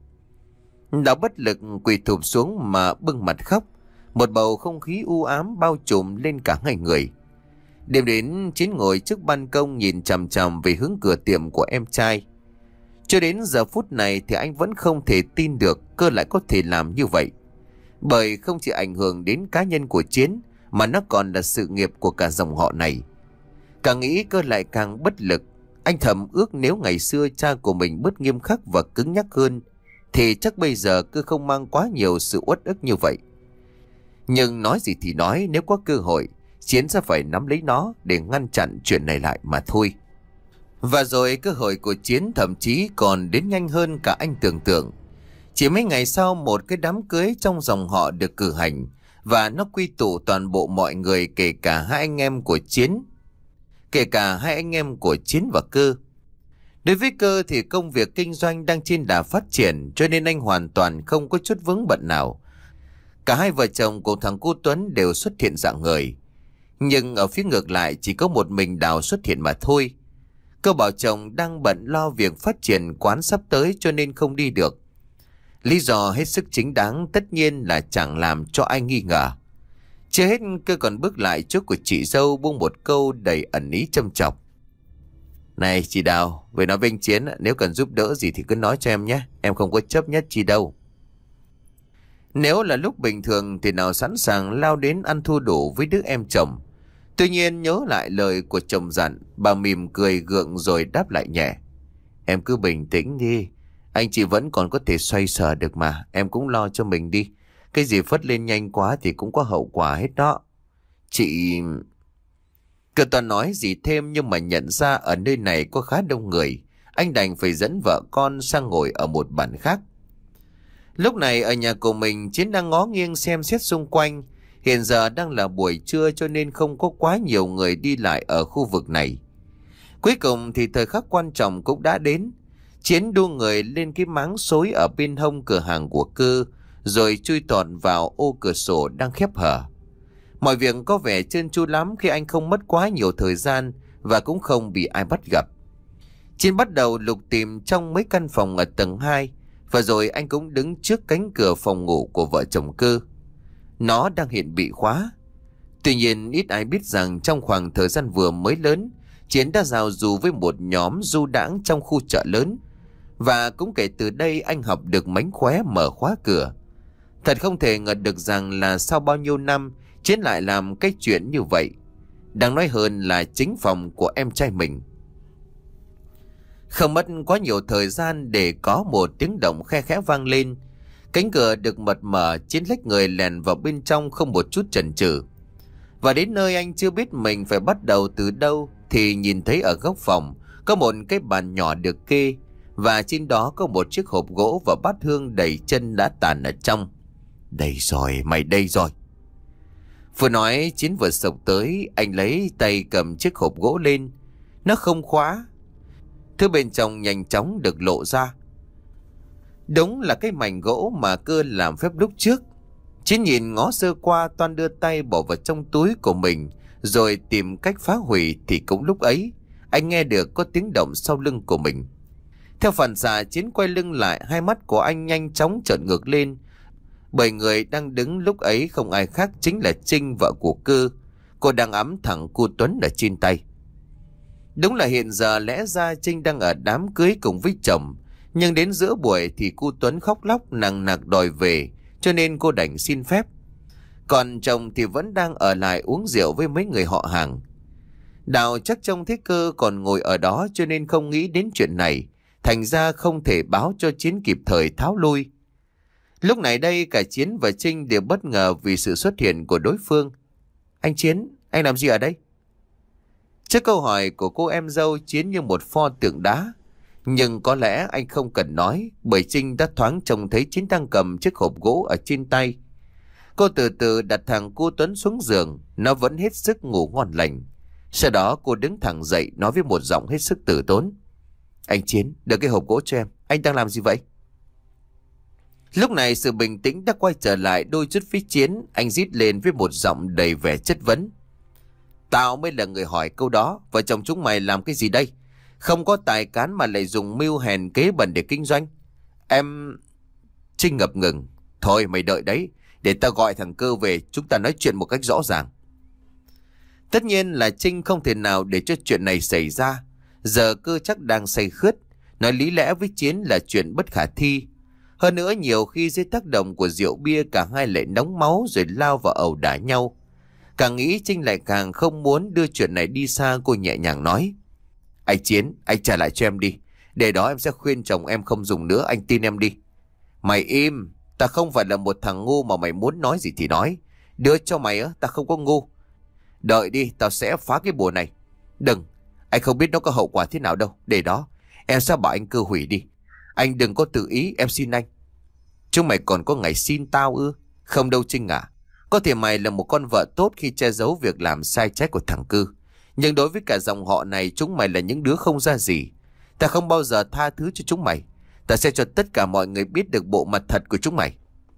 Đào bất lực quỳ thụp xuống mà bưng mặt khóc. Một bầu không khí u ám bao trùm lên cả hai người. Đêm đến Chiến ngồi trước ban công nhìn chằm chằm về hướng cửa tiệm của em trai. Cho đến giờ phút này thì anh vẫn không thể tin được Cơ lại có thể làm như vậy. Bởi không chỉ ảnh hưởng đến cá nhân của Chiến, mà nó còn là sự nghiệp của cả dòng họ này. Càng nghĩ Cơ lại càng bất lực. Anh thầm ước nếu ngày xưa cha của mình bớt nghiêm khắc và cứng nhắc hơn, thì chắc bây giờ Cơ không mang quá nhiều sự uất ức như vậy. Nhưng nói gì thì nói, nếu có cơ hội, Chiến sẽ phải nắm lấy nó để ngăn chặn chuyện này lại mà thôi. Và rồi cơ hội của Chiến thậm chí còn đến nhanh hơn cả anh tưởng tượng. Chỉ mấy ngày sau, một cái đám cưới trong dòng họ được cử hành, và nó quy tụ toàn bộ mọi người, kể cả hai anh em của Chiến. Kể cả hai anh em của Chiến và Cơ. Đối với Cơ thì công việc kinh doanh đang trên đà phát triển, cho nên anh hoàn toàn không có chút vướng bận nào. Cả hai vợ chồng của thằng cô Tuấn đều xuất hiện rạng ngời. Nhưng ở phía ngược lại chỉ có một mình Đào xuất hiện mà thôi. Cơ bảo chồng đang bận lo việc phát triển quán sắp tới cho nên không đi được. Lý do hết sức chính đáng, tất nhiên là chẳng làm cho ai nghi ngờ. Chưa hết, Cơ còn bước lại trước của chị dâu buông một câu đầy ẩn ý châm chọc. Này chị Đào, về nói với anh Chiến, nếu cần giúp đỡ gì thì cứ nói cho em nhé. Em không có chấp nhất chi đâu. Nếu là lúc bình thường thì nào sẵn sàng lao đến ăn thua đủ với đứa em chồng. Tuy nhiên nhớ lại lời của chồng dặn, bà mỉm cười gượng rồi đáp lại nhẹ. Em cứ bình tĩnh đi, anh chị vẫn còn có thể xoay sở được mà, em cũng lo cho mình đi. Cái gì phất lên nhanh quá thì cũng có hậu quả hết đó. Chị... Cơ toàn nói gì thêm nhưng mà nhận ra ở nơi này có khá đông người. Anh đành phải dẫn vợ con sang ngồi ở một bàn khác. Lúc này ở nhà của mình, Chiến đang ngó nghiêng xem xét xung quanh. Hiện giờ đang là buổi trưa cho nên không có quá nhiều người đi lại ở khu vực này. Cuối cùng thì thời khắc quan trọng cũng đã đến. Chiến đua người lên cái máng xối ở bên hông cửa hàng của Cơ, rồi chui tọt vào ô cửa sổ đang khép hở. Mọi việc có vẻ trơn tru lắm khi anh không mất quá nhiều thời gian và cũng không bị ai bắt gặp. Chiến bắt đầu lục tìm trong mấy căn phòng ở tầng hai, và rồi anh cũng đứng trước cánh cửa phòng ngủ của vợ chồng Cơ. Nó đang hiện bị khóa. Tuy nhiên ít ai biết rằng trong khoảng thời gian vừa mới lớn, Chiến đã giao du với một nhóm du đãng trong khu chợ lớn. Và cũng kể từ đây anh học được mánh khóe mở khóa cửa. Thật không thể ngờ được rằng là sau bao nhiêu năm Chiến lại làm cái chuyện như vậy. Đáng nói hơn là chính phòng của em trai mình. Không mất quá nhiều thời gian để có một tiếng động khe khẽ vang lên. Cánh cửa được bật mở, Chiến lách người lèn vào bên trong không một chút chần chừ. Và đến nơi anh chưa biết mình phải bắt đầu từ đâu thì nhìn thấy ở góc phòng có một cái bàn nhỏ được kê, và trên đó có một chiếc hộp gỗ và bát hương đầy chân đã tàn ở trong. Đây rồi, mày đây rồi. Vừa nói Chiến vừa sộc tới, anh lấy tay cầm chiếc hộp gỗ lên. Nó không khóa. Thứ bên trong nhanh chóng được lộ ra. Đúng là cái mảnh gỗ mà Cơ làm phép lúc trước. Chiến nhìn ngó sơ qua, toan đưa tay bỏ vào trong túi của mình rồi tìm cách phá hủy, thì cũng lúc ấy anh nghe được có tiếng động sau lưng của mình. Theo phản xạ, Chiến quay lưng lại, hai mắt của anh nhanh chóng trợn ngược lên, bởi người đang đứng lúc ấy không ai khác chính là Trinh, vợ của Cơ. Cô đang ẵm thẳng cu Tuấn ở trên tay. Đúng là hiện giờ lẽ ra Trinh đang ở đám cưới cùng với chồng, nhưng đến giữa buổi thì cu Tuấn khóc lóc nằng nặc đòi về, cho nên cô đành xin phép. Còn chồng thì vẫn đang ở lại uống rượu với mấy người họ hàng. Đào chắc trông thấy Cơ còn ngồi ở đó cho nên không nghĩ đến chuyện này, thành ra không thể báo cho Chiến kịp thời tháo lui. Lúc này đây cả Chiến và Trinh đều bất ngờ vì sự xuất hiện của đối phương. Anh Chiến, anh làm gì ở đây? Trước câu hỏi của cô em dâu, Chiến như một pho tượng đá. Nhưng có lẽ anh không cần nói, bởi Trinh đã thoáng trông thấy Chiến đang cầm chiếc hộp gỗ ở trên tay. Cô từ từ đặt thằng cu Tuấn xuống giường, nó vẫn hết sức ngủ ngon lành. Sau đó cô đứng thẳng dậy nói với một giọng hết sức từ tốn. Anh Chiến, đưa cái hộp gỗ cho em, anh đang làm gì vậy? Lúc này sự bình tĩnh đã quay trở lại đôi chút phía Chiến, anh rít lên với một giọng đầy vẻ chất vấn. Tao mới là người hỏi câu đó, vợ chồng chúng mày làm cái gì đây? Không có tài cán mà lại dùng mưu hèn kế bẩn để kinh doanh. Em... Trinh ngập ngừng. Thôi mày đợi đấy, để tao gọi thằng Cơ về, chúng ta nói chuyện một cách rõ ràng. Tất nhiên là Trinh không thể nào để cho chuyện này xảy ra. Giờ Cơ chắc đang say khướt, nói lý lẽ với Chiến là chuyện bất khả thi. Hơn nữa nhiều khi dưới tác động của rượu bia cả hai lại nóng máu rồi lao vào ẩu đả nhau. Càng nghĩ Trinh lại càng không muốn đưa chuyện này đi xa. Cô nhẹ nhàng nói. Anh Chiến, anh trả lại cho em đi. Để đó em sẽ khuyên chồng em không dùng nữa, anh tin em đi. Mày im, ta không phải là một thằng ngu mà mày muốn nói gì thì nói. Đưa cho mày á, ta không có ngu. Đợi đi, tao sẽ phá cái bùa này. Đừng, anh không biết nó có hậu quả thế nào đâu. Để đó, em sẽ bảo anh Cơ hủy đi. Anh đừng có tự ý, em xin anh. Chúng mày còn có ngày xin tao ư? Không đâu Trinh à. Có thể mày là một con vợ tốt khi che giấu việc làm sai trái của thằng Cơ, nhưng đối với cả dòng họ này, chúng mày là những đứa không ra gì. Ta không bao giờ tha thứ cho chúng mày. Ta sẽ cho tất cả mọi người biết được bộ mặt thật của chúng mày.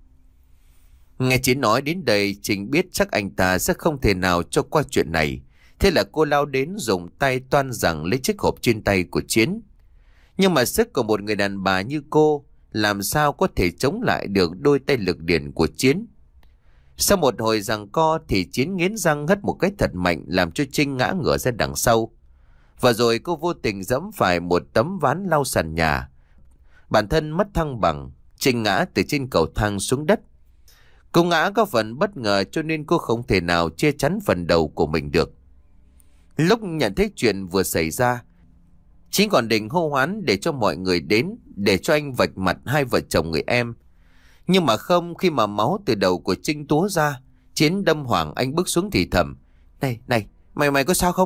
Nghe Chiến nói đến đây, Trinh biết chắc anh ta sẽ không thể nào cho qua chuyện này. Thế là cô lao đến dùng tay toan rằng lấy chiếc hộp trên tay của Chiến. Nhưng mà sức của một người đàn bà như cô làm sao có thể chống lại được đôi tay lực điển của Chiến. Sau một hồi giằng co thì Chiến nghiến răng hất một cái thật mạnh, làm cho Trinh ngã ngửa ra đằng sau. Và rồi cô vô tình giẫm phải một tấm ván lau sàn nhà. Bản thân mất thăng bằng, Trinh ngã từ trên cầu thang xuống đất. Cô ngã có phần bất ngờ cho nên cô không thể nào che chắn phần đầu của mình được. Lúc nhận thấy chuyện vừa xảy ra, Chính còn định hô hoán để cho mọi người đến, để cho anh vạch mặt hai vợ chồng người em. Nhưng mà không, khi mà máu từ đầu của Trinh túa ra, Chiến đâm hoảng, anh bước xuống thì thầm. Này, này, mày mày có sao không?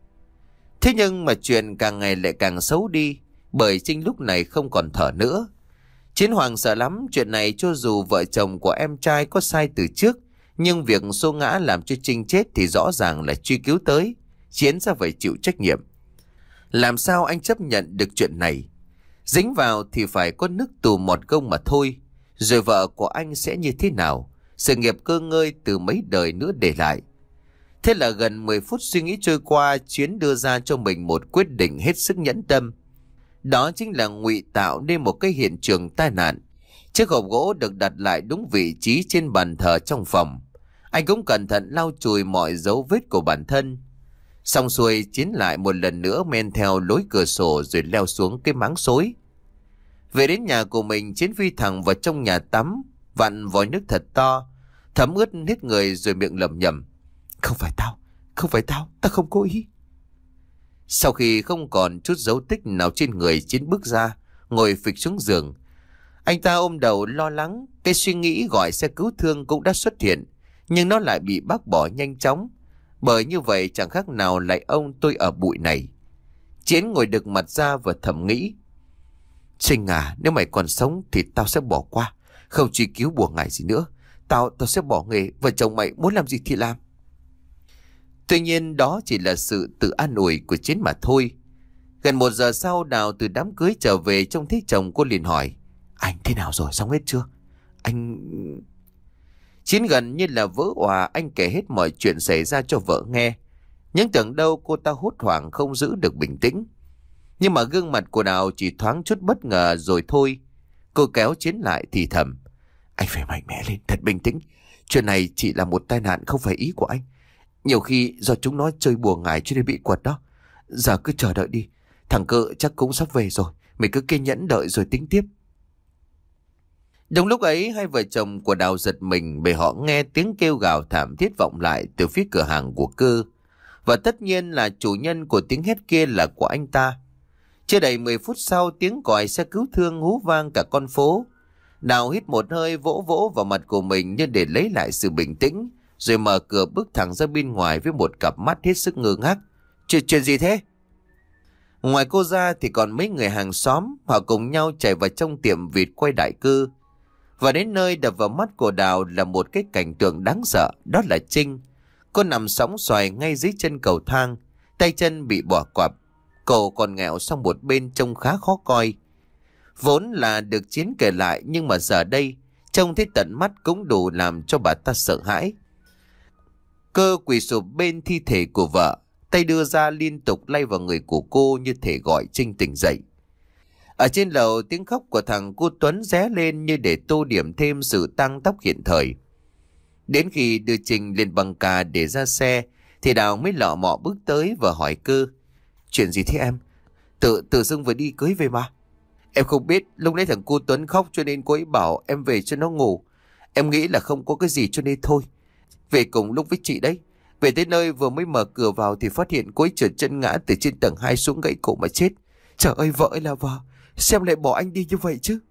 Thế nhưng mà chuyện càng ngày lại càng xấu đi, bởi Trinh lúc này không còn thở nữa. Chiến hoảng sợ lắm, chuyện này cho dù vợ chồng của em trai có sai từ trước, nhưng việc xô ngã làm cho Trinh chết thì rõ ràng là truy cứu tới. Chiến sẽ phải chịu trách nhiệm. Làm sao anh chấp nhận được chuyện này? Dính vào thì phải có nước tù một công mà thôi. Rồi vợ của anh sẽ như thế nào? Sự nghiệp cơ ngơi từ mấy đời nữa để lại. Thế là gần mười phút suy nghĩ trôi qua, Chiến đưa ra cho mình một quyết định hết sức nhẫn tâm. Đó chính là ngụy tạo nên một cái hiện trường tai nạn. Chiếc hộp gỗ được đặt lại đúng vị trí trên bàn thờ trong phòng. Anh cũng cẩn thận lau chùi mọi dấu vết của bản thân. Xong xuôi, Chiến lại một lần nữa men theo lối cửa sổ rồi leo xuống cái máng xối. Về đến nhà của mình, Chiến phi thẳng vào trong nhà tắm, vặn vòi nước thật to, thấm ướt hết người rồi miệng lẩm nhẩm. Không phải tao, không phải tao, tao không cố ý. Sau khi không còn chút dấu tích nào trên người, Chiến bước ra, ngồi phịch xuống giường. Anh ta ôm đầu lo lắng, cái suy nghĩ gọi xe cứu thương cũng đã xuất hiện, nhưng nó lại bị bác bỏ nhanh chóng. Bởi như vậy chẳng khác nào lại ông tôi ở bụi này. Chiến ngồi đực mặt ra và thầm nghĩ. Trinh à, nếu mày còn sống thì tao sẽ bỏ qua, không truy cứu buộc ngại gì nữa. Tao, tao sẽ bỏ nghề, vợ chồng mày muốn làm gì thì làm. Tuy nhiên đó chỉ là sự tự an ủi của Chiến mà thôi. Gần một giờ sau, Đào từ đám cưới trở về trông thấy chồng cô liền hỏi: Anh thế nào rồi, xong hết chưa? Anh... Chiến gần như là vỡ òa, anh kể hết mọi chuyện xảy ra cho vợ nghe. Nhưng tưởng đâu cô ta hốt hoảng không giữ được bình tĩnh. Nhưng mà gương mặt của Đào chỉ thoáng chút bất ngờ rồi thôi. Cô kéo Chiến lại thì thầm: Anh phải mạnh mẽ lên, thật bình tĩnh. Chuyện này chỉ là một tai nạn, không phải ý của anh. Nhiều khi do chúng nó chơi bùa ngải cho nên bị quật đó. Giờ cứ chờ đợi đi, thằng Cự chắc cũng sắp về rồi. Mình cứ kiên nhẫn đợi rồi tính tiếp. Đúng lúc ấy, hai vợ chồng của Đào giật mình bởi họ nghe tiếng kêu gào thảm thiết vọng lại từ phía cửa hàng của Cơ. Và tất nhiên là chủ nhân của tiếng hét kia là của anh ta. Chưa đầy mười phút sau, tiếng còi xe cứu thương hú vang cả con phố. Đào hít một hơi, vỗ vỗ vào mặt của mình như để lấy lại sự bình tĩnh, rồi mở cửa bước thẳng ra bên ngoài với một cặp mắt hết sức ngơ ngác. Chuyện, chuyện gì thế? Ngoài cô ra thì còn mấy người hàng xóm, họ cùng nhau chạy vào trong tiệm vịt quay đại cư. Và đến nơi đập vào mắt của Đào là một cái cảnh tượng đáng sợ, đó là Trinh. Cô nằm sóng xoài ngay dưới chân cầu thang, tay chân bị bỏ quặp, cổ còn nghẹo sang một bên trông khá khó coi. Vốn là được Chiến kể lại, nhưng mà giờ đây trông thấy tận mắt cũng đủ làm cho bà ta sợ hãi. Cơ quỳ sụp bên thi thể của vợ, tay đưa ra liên tục lay vào người của cô như thể gọi Trinh tỉnh dậy. Ở trên lầu, tiếng khóc của thằng cu Tuấn ré lên như để tô điểm thêm sự tăng tóc hiện thời. Đến khi đưa Trinh lên băng ca để ra xe thì Đào mới lọ mọ bước tới và hỏi Cơ: Chuyện gì thế em? Tự tự dưng vừa đi cưới về mà. Em không biết, lúc nãy thằng cu Tuấn khóc cho nên cô ấy bảo em về cho nó ngủ. Em nghĩ là không có cái gì cho nên thôi. Về cùng lúc với chị đấy. Về tới nơi vừa mới mở cửa vào thì phát hiện cô ấy trượt chân ngã từ trên tầng hai xuống gãy cổ mà chết. Trời ơi, vợ ơi là vợ, xem lại bỏ anh đi như vậy chứ.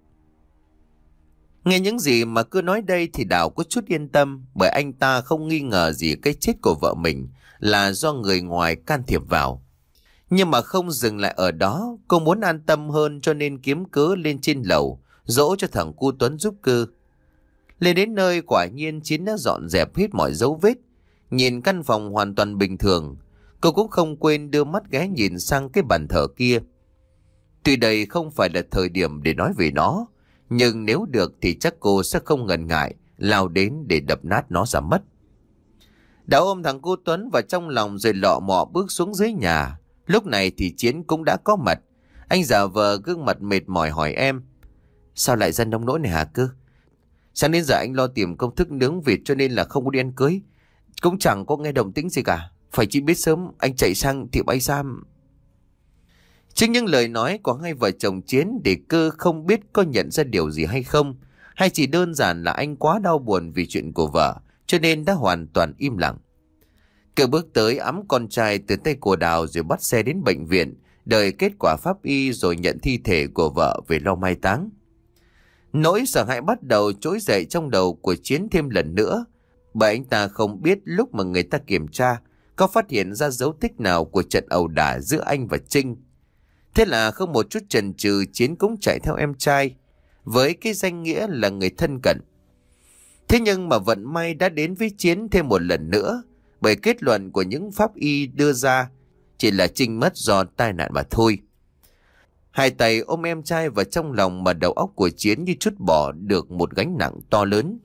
Nghe những gì mà cứ nói đây thì Đào có chút yên tâm, bởi anh ta không nghi ngờ gì cái chết của vợ mình là do người ngoài can thiệp vào. Nhưng mà không dừng lại ở đó, cô muốn an tâm hơn cho nên kiếm cớ lên trên lầu, dỗ cho thằng cu Tuấn giúp Cơ. Lên đến nơi quả nhiên Chiến đã dọn dẹp hết mọi dấu vết. Nhìn căn phòng hoàn toàn bình thường, cô cũng không quên đưa mắt ghé nhìn sang cái bàn thờ kia. Tuy đây không phải là thời điểm để nói về nó, nhưng nếu được thì chắc cô sẽ không ngần ngại lao đến để đập nát nó ra mất. Đã ôm thằng cô Tuấn vào trong lòng rồi lọ mọ bước xuống dưới nhà. Lúc này thì Chiến cũng đã có mặt. Anh giả vờ gương mặt mệt mỏi hỏi em: Sao lại ra nông nỗi này hả Cơ? Sáng đến giờ anh lo tìm công thức nướng vịt cho nên là không có đi ăn cưới. Cũng chẳng có nghe động tĩnh gì cả. Phải chỉ biết sớm anh chạy sang tiệm anh Sam. Trước những lời nói của hai vợ chồng Chiến để Cơ không biết có nhận ra điều gì hay không, hay chỉ đơn giản là anh quá đau buồn vì chuyện của vợ cho nên đã hoàn toàn im lặng. Cơ bước tới ẵm con trai từ tay của Đào rồi bắt xe đến bệnh viện, đợi kết quả pháp y rồi nhận thi thể của vợ về lo mai táng. Nỗi sợ hãi bắt đầu trỗi dậy trong đầu của Chiến thêm lần nữa, bởi anh ta không biết lúc mà người ta kiểm tra có phát hiện ra dấu tích nào của trận ẩu đả giữa anh và Trinh. Thế là không một chút chần chừ, Chiến cũng chạy theo em trai với cái danh nghĩa là người thân cận. Thế nhưng mà vận may đã đến với Chiến thêm một lần nữa, bởi kết luận của những pháp y đưa ra chỉ là Trinh mất do tai nạn mà thôi. Hai tay ôm em trai vào trong lòng mà đầu óc của Chiến như trút bỏ được một gánh nặng to lớn.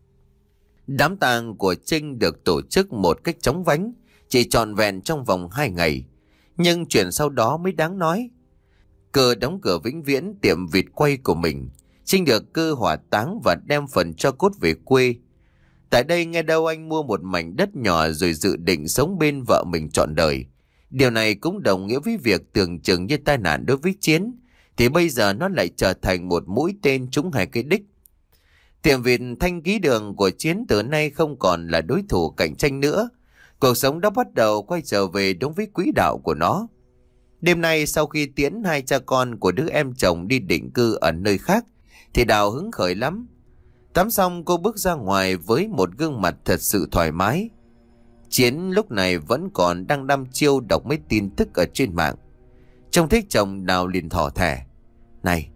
Đám tang của Trinh được tổ chức một cách chóng vánh, chỉ trọn vẹn trong vòng hai ngày. Nhưng chuyện sau đó mới đáng nói. Cơ đóng cửa vĩnh viễn tiệm vịt quay của mình. Trinh được Cơ hỏa táng và đem phần tro cốt về quê. Tại đây nghe đâu anh mua một mảnh đất nhỏ rồi dự định sống bên vợ mình trọn đời. Điều này cũng đồng nghĩa với việc tưởng chừng như tai nạn đối với Chiến, thì bây giờ nó lại trở thành một mũi tên trúng hai cái đích. Tiệm vịt Thanh Ký Đường của Chiến từ nay không còn là đối thủ cạnh tranh nữa. Cuộc sống đã bắt đầu quay trở về đúng với quỹ đạo của nó. Đêm nay sau khi tiễn hai cha con của đứa em chồng đi định cư ở nơi khác thì Đào hứng khởi lắm. Tắm xong cô bước ra ngoài với một gương mặt thật sự thoải mái. Chiến lúc này vẫn còn đang đăm chiêu đọc mấy tin tức ở trên mạng. Trông thấy chồng Đào liền thỏ thẻ: Này,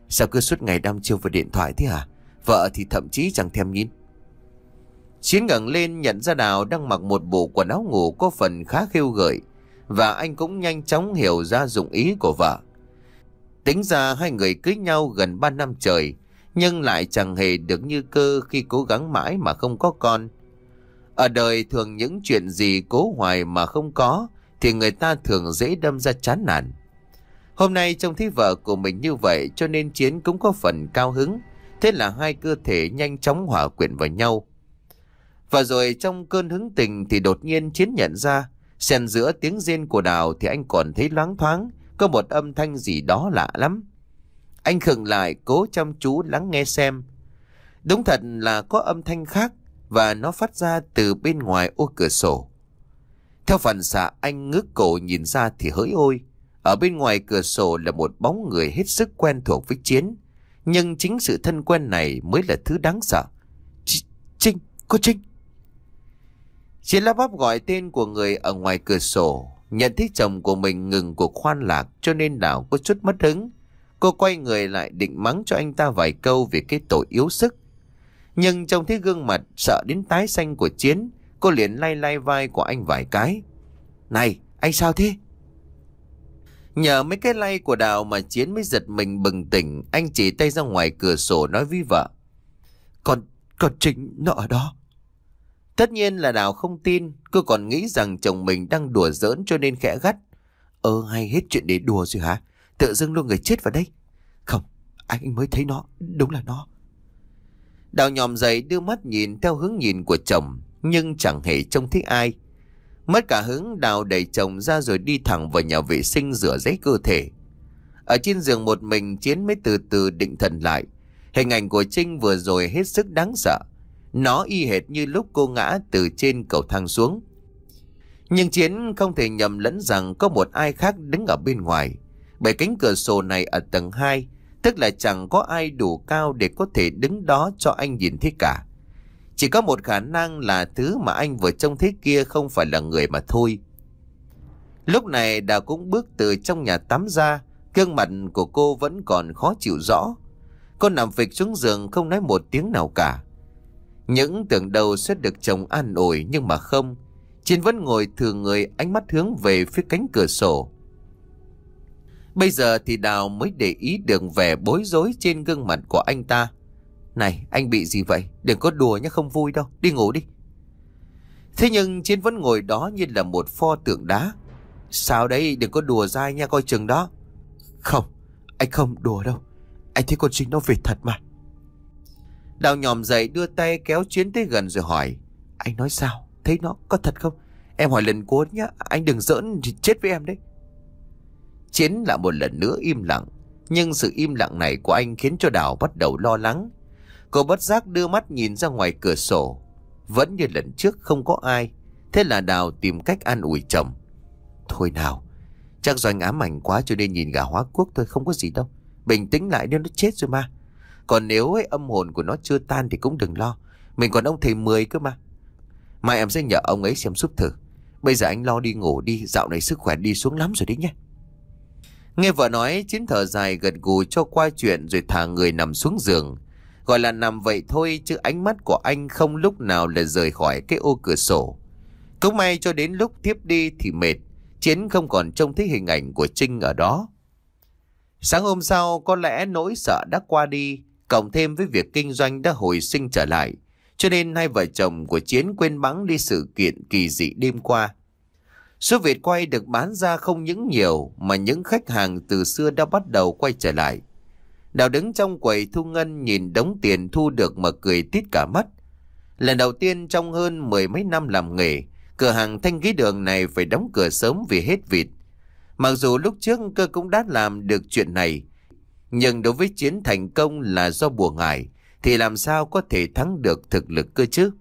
Sao cứ suốt ngày đăm chiêu vào điện thoại thế hả? Vợ thì thậm chí chẳng thèm nhìn. Chiến ngẩng lên nhận ra Đào đang mặc một bộ quần áo ngủ có phần khá khiêu gợi, và anh cũng nhanh chóng hiểu ra dụng ý của vợ. Tính ra hai người cưới nhau gần ba năm trời, nhưng lại chẳng hề được như cơ khi cố gắng mãi mà không có con. Ở đời thường những chuyện gì cố hoài mà không có thì người ta thường dễ đâm ra chán nản. Hôm nay trông thấy vợ của mình như vậy cho nên Chiến cũng có phần cao hứng. Thế là hai cơ thể nhanh chóng hòa quyện vào nhau. Và rồi trong cơn hứng tình thì đột nhiên Chiến nhận ra, xen giữa tiếng rên của Đào thì anh còn thấy loáng thoáng có một âm thanh gì đó lạ lắm. Anh khựng lại cố chăm chú lắng nghe xem. Đúng thật là có âm thanh khác, và nó phát ra từ bên ngoài ô cửa sổ. Theo phản xạ anh ngước cổ nhìn ra thì hỡi ôi, ở bên ngoài cửa sổ là một bóng người hết sức quen thuộc với Chiến. Nhưng chính sự thân quen này mới là thứ đáng sợ. Trinh, cô Trinh. Chiến lắp bắp gọi tên của người ở ngoài cửa sổ. Nhận thấy chồng của mình ngừng cuộc khoan lạc cho nên Đào có chút mất hứng. Cô quay người lại định mắng cho anh ta vài câu vì cái tội yếu sức. Nhưng trông thấy gương mặt sợ đến tái xanh của Chiến, cô liền lay lay vai của anh vài cái. Này, anh sao thế? Nhờ mấy cái lay của Đào mà Chiến mới giật mình bừng tỉnh. Anh chỉ tay ra ngoài cửa sổ nói với vợ. Còn, còn Trinh nó ở đó. Tất nhiên là Đào không tin. Cô còn nghĩ rằng chồng mình đang đùa giỡn cho nên khẽ gắt. Ờ hay hết chuyện để đùa rồi hả? Tự dưng luôn người chết vào đây. Không, anh mới thấy nó, đúng là nó. Đào nhòm dậy đưa mắt nhìn theo hướng nhìn của chồng, nhưng chẳng hề trông thấy ai. Mất cả hứng, Đào đẩy chồng ra rồi đi thẳng vào nhà vệ sinh rửa ráy cơ thể. Ở trên giường một mình, Chiến mới từ từ định thần lại. Hình ảnh của Trinh vừa rồi hết sức đáng sợ. Nó y hệt như lúc cô ngã từ trên cầu thang xuống. Nhưng Chiến không thể nhầm lẫn rằng có một ai khác đứng ở bên ngoài. Bởi cánh cửa sổ này ở tầng hai, tức là chẳng có ai đủ cao để có thể đứng đó cho anh nhìn thấy cả. Chỉ có một khả năng là thứ mà anh vừa trông thấy kia không phải là người mà thôi. Lúc này Đào cũng bước từ trong nhà tắm ra. Gương mặt của cô vẫn còn khó chịu rõ. Cô nằm phịch xuống giường không nói một tiếng nào cả. Những tưởng đầu sẽ được chồng an ủi, nhưng mà không. Chiến vẫn ngồi thừa người, ánh mắt hướng về phía cánh cửa sổ. Bây giờ thì Đào mới để ý được vẻ bối rối trên gương mặt của anh ta. Này, anh bị gì vậy? Đừng có đùa nhé, không vui đâu. Đi ngủ đi. Thế nhưng Chiến vẫn ngồi đó như là một pho tượng đá. Sao đấy, đừng có đùa dai nha, coi chừng đó. Không, anh không đùa đâu. Anh thấy con Trinh nó về thật mà. Đào nhòm dậy đưa tay kéo Chiến tới gần rồi hỏi. Anh nói sao? Thấy nó có thật không? Em hỏi lần cuối nhá, anh đừng giỡn thì chết với em đấy. Chiến lại một lần nữa im lặng. Nhưng sự im lặng này của anh khiến cho Đào bắt đầu lo lắng. Cô bất giác đưa mắt nhìn ra ngoài cửa sổ. Vẫn như lần trước không có ai. Thế là Đào tìm cách an ủi chồng. Thôi nào, chắc do anh ám ảnh quá cho nên nhìn gà hóa quốc thôi, không có gì đâu. Bình tĩnh lại, nếu nó chết rồi mà. Còn nếu ấy, âm hồn của nó chưa tan thì cũng đừng lo. Mình còn ông thầy Mười cơ mà. Mai em sẽ nhờ ông ấy xem giúp thử. Bây giờ anh lo đi ngủ đi, dạo này sức khỏe đi xuống lắm rồi đấy nhé. Nghe vợ nói, Chiến thở dài gật gù cho qua chuyện rồi thả người nằm xuống giường. Gọi là nằm vậy thôi chứ ánh mắt của anh không lúc nào là rời khỏi cái ô cửa sổ. Cũng may cho đến lúc tiếp đi thì mệt, Chiến không còn trông thấy hình ảnh của Trinh ở đó. Sáng hôm sau có lẽ nỗi sợ đã qua đi, cộng thêm với việc kinh doanh đã hồi sinh trở lại, cho nên hai vợ chồng của Chiến quên bẵng đi sự kiện kỳ dị đêm qua. Số vịt quay được bán ra không những nhiều mà những khách hàng từ xưa đã bắt đầu quay trở lại. Đào đứng trong quầy thu ngân nhìn đống tiền thu được mà cười tít cả mắt. Lần đầu tiên trong hơn mười mấy năm làm nghề, cửa hàng Thanh Ký Đường này phải đóng cửa sớm vì hết vịt. Mặc dù lúc trước cơ cũng đã làm được chuyện này, nhưng đối với Chiến thành công là do bùa ngải, thì làm sao có thể thắng được thực lực cơ chứ?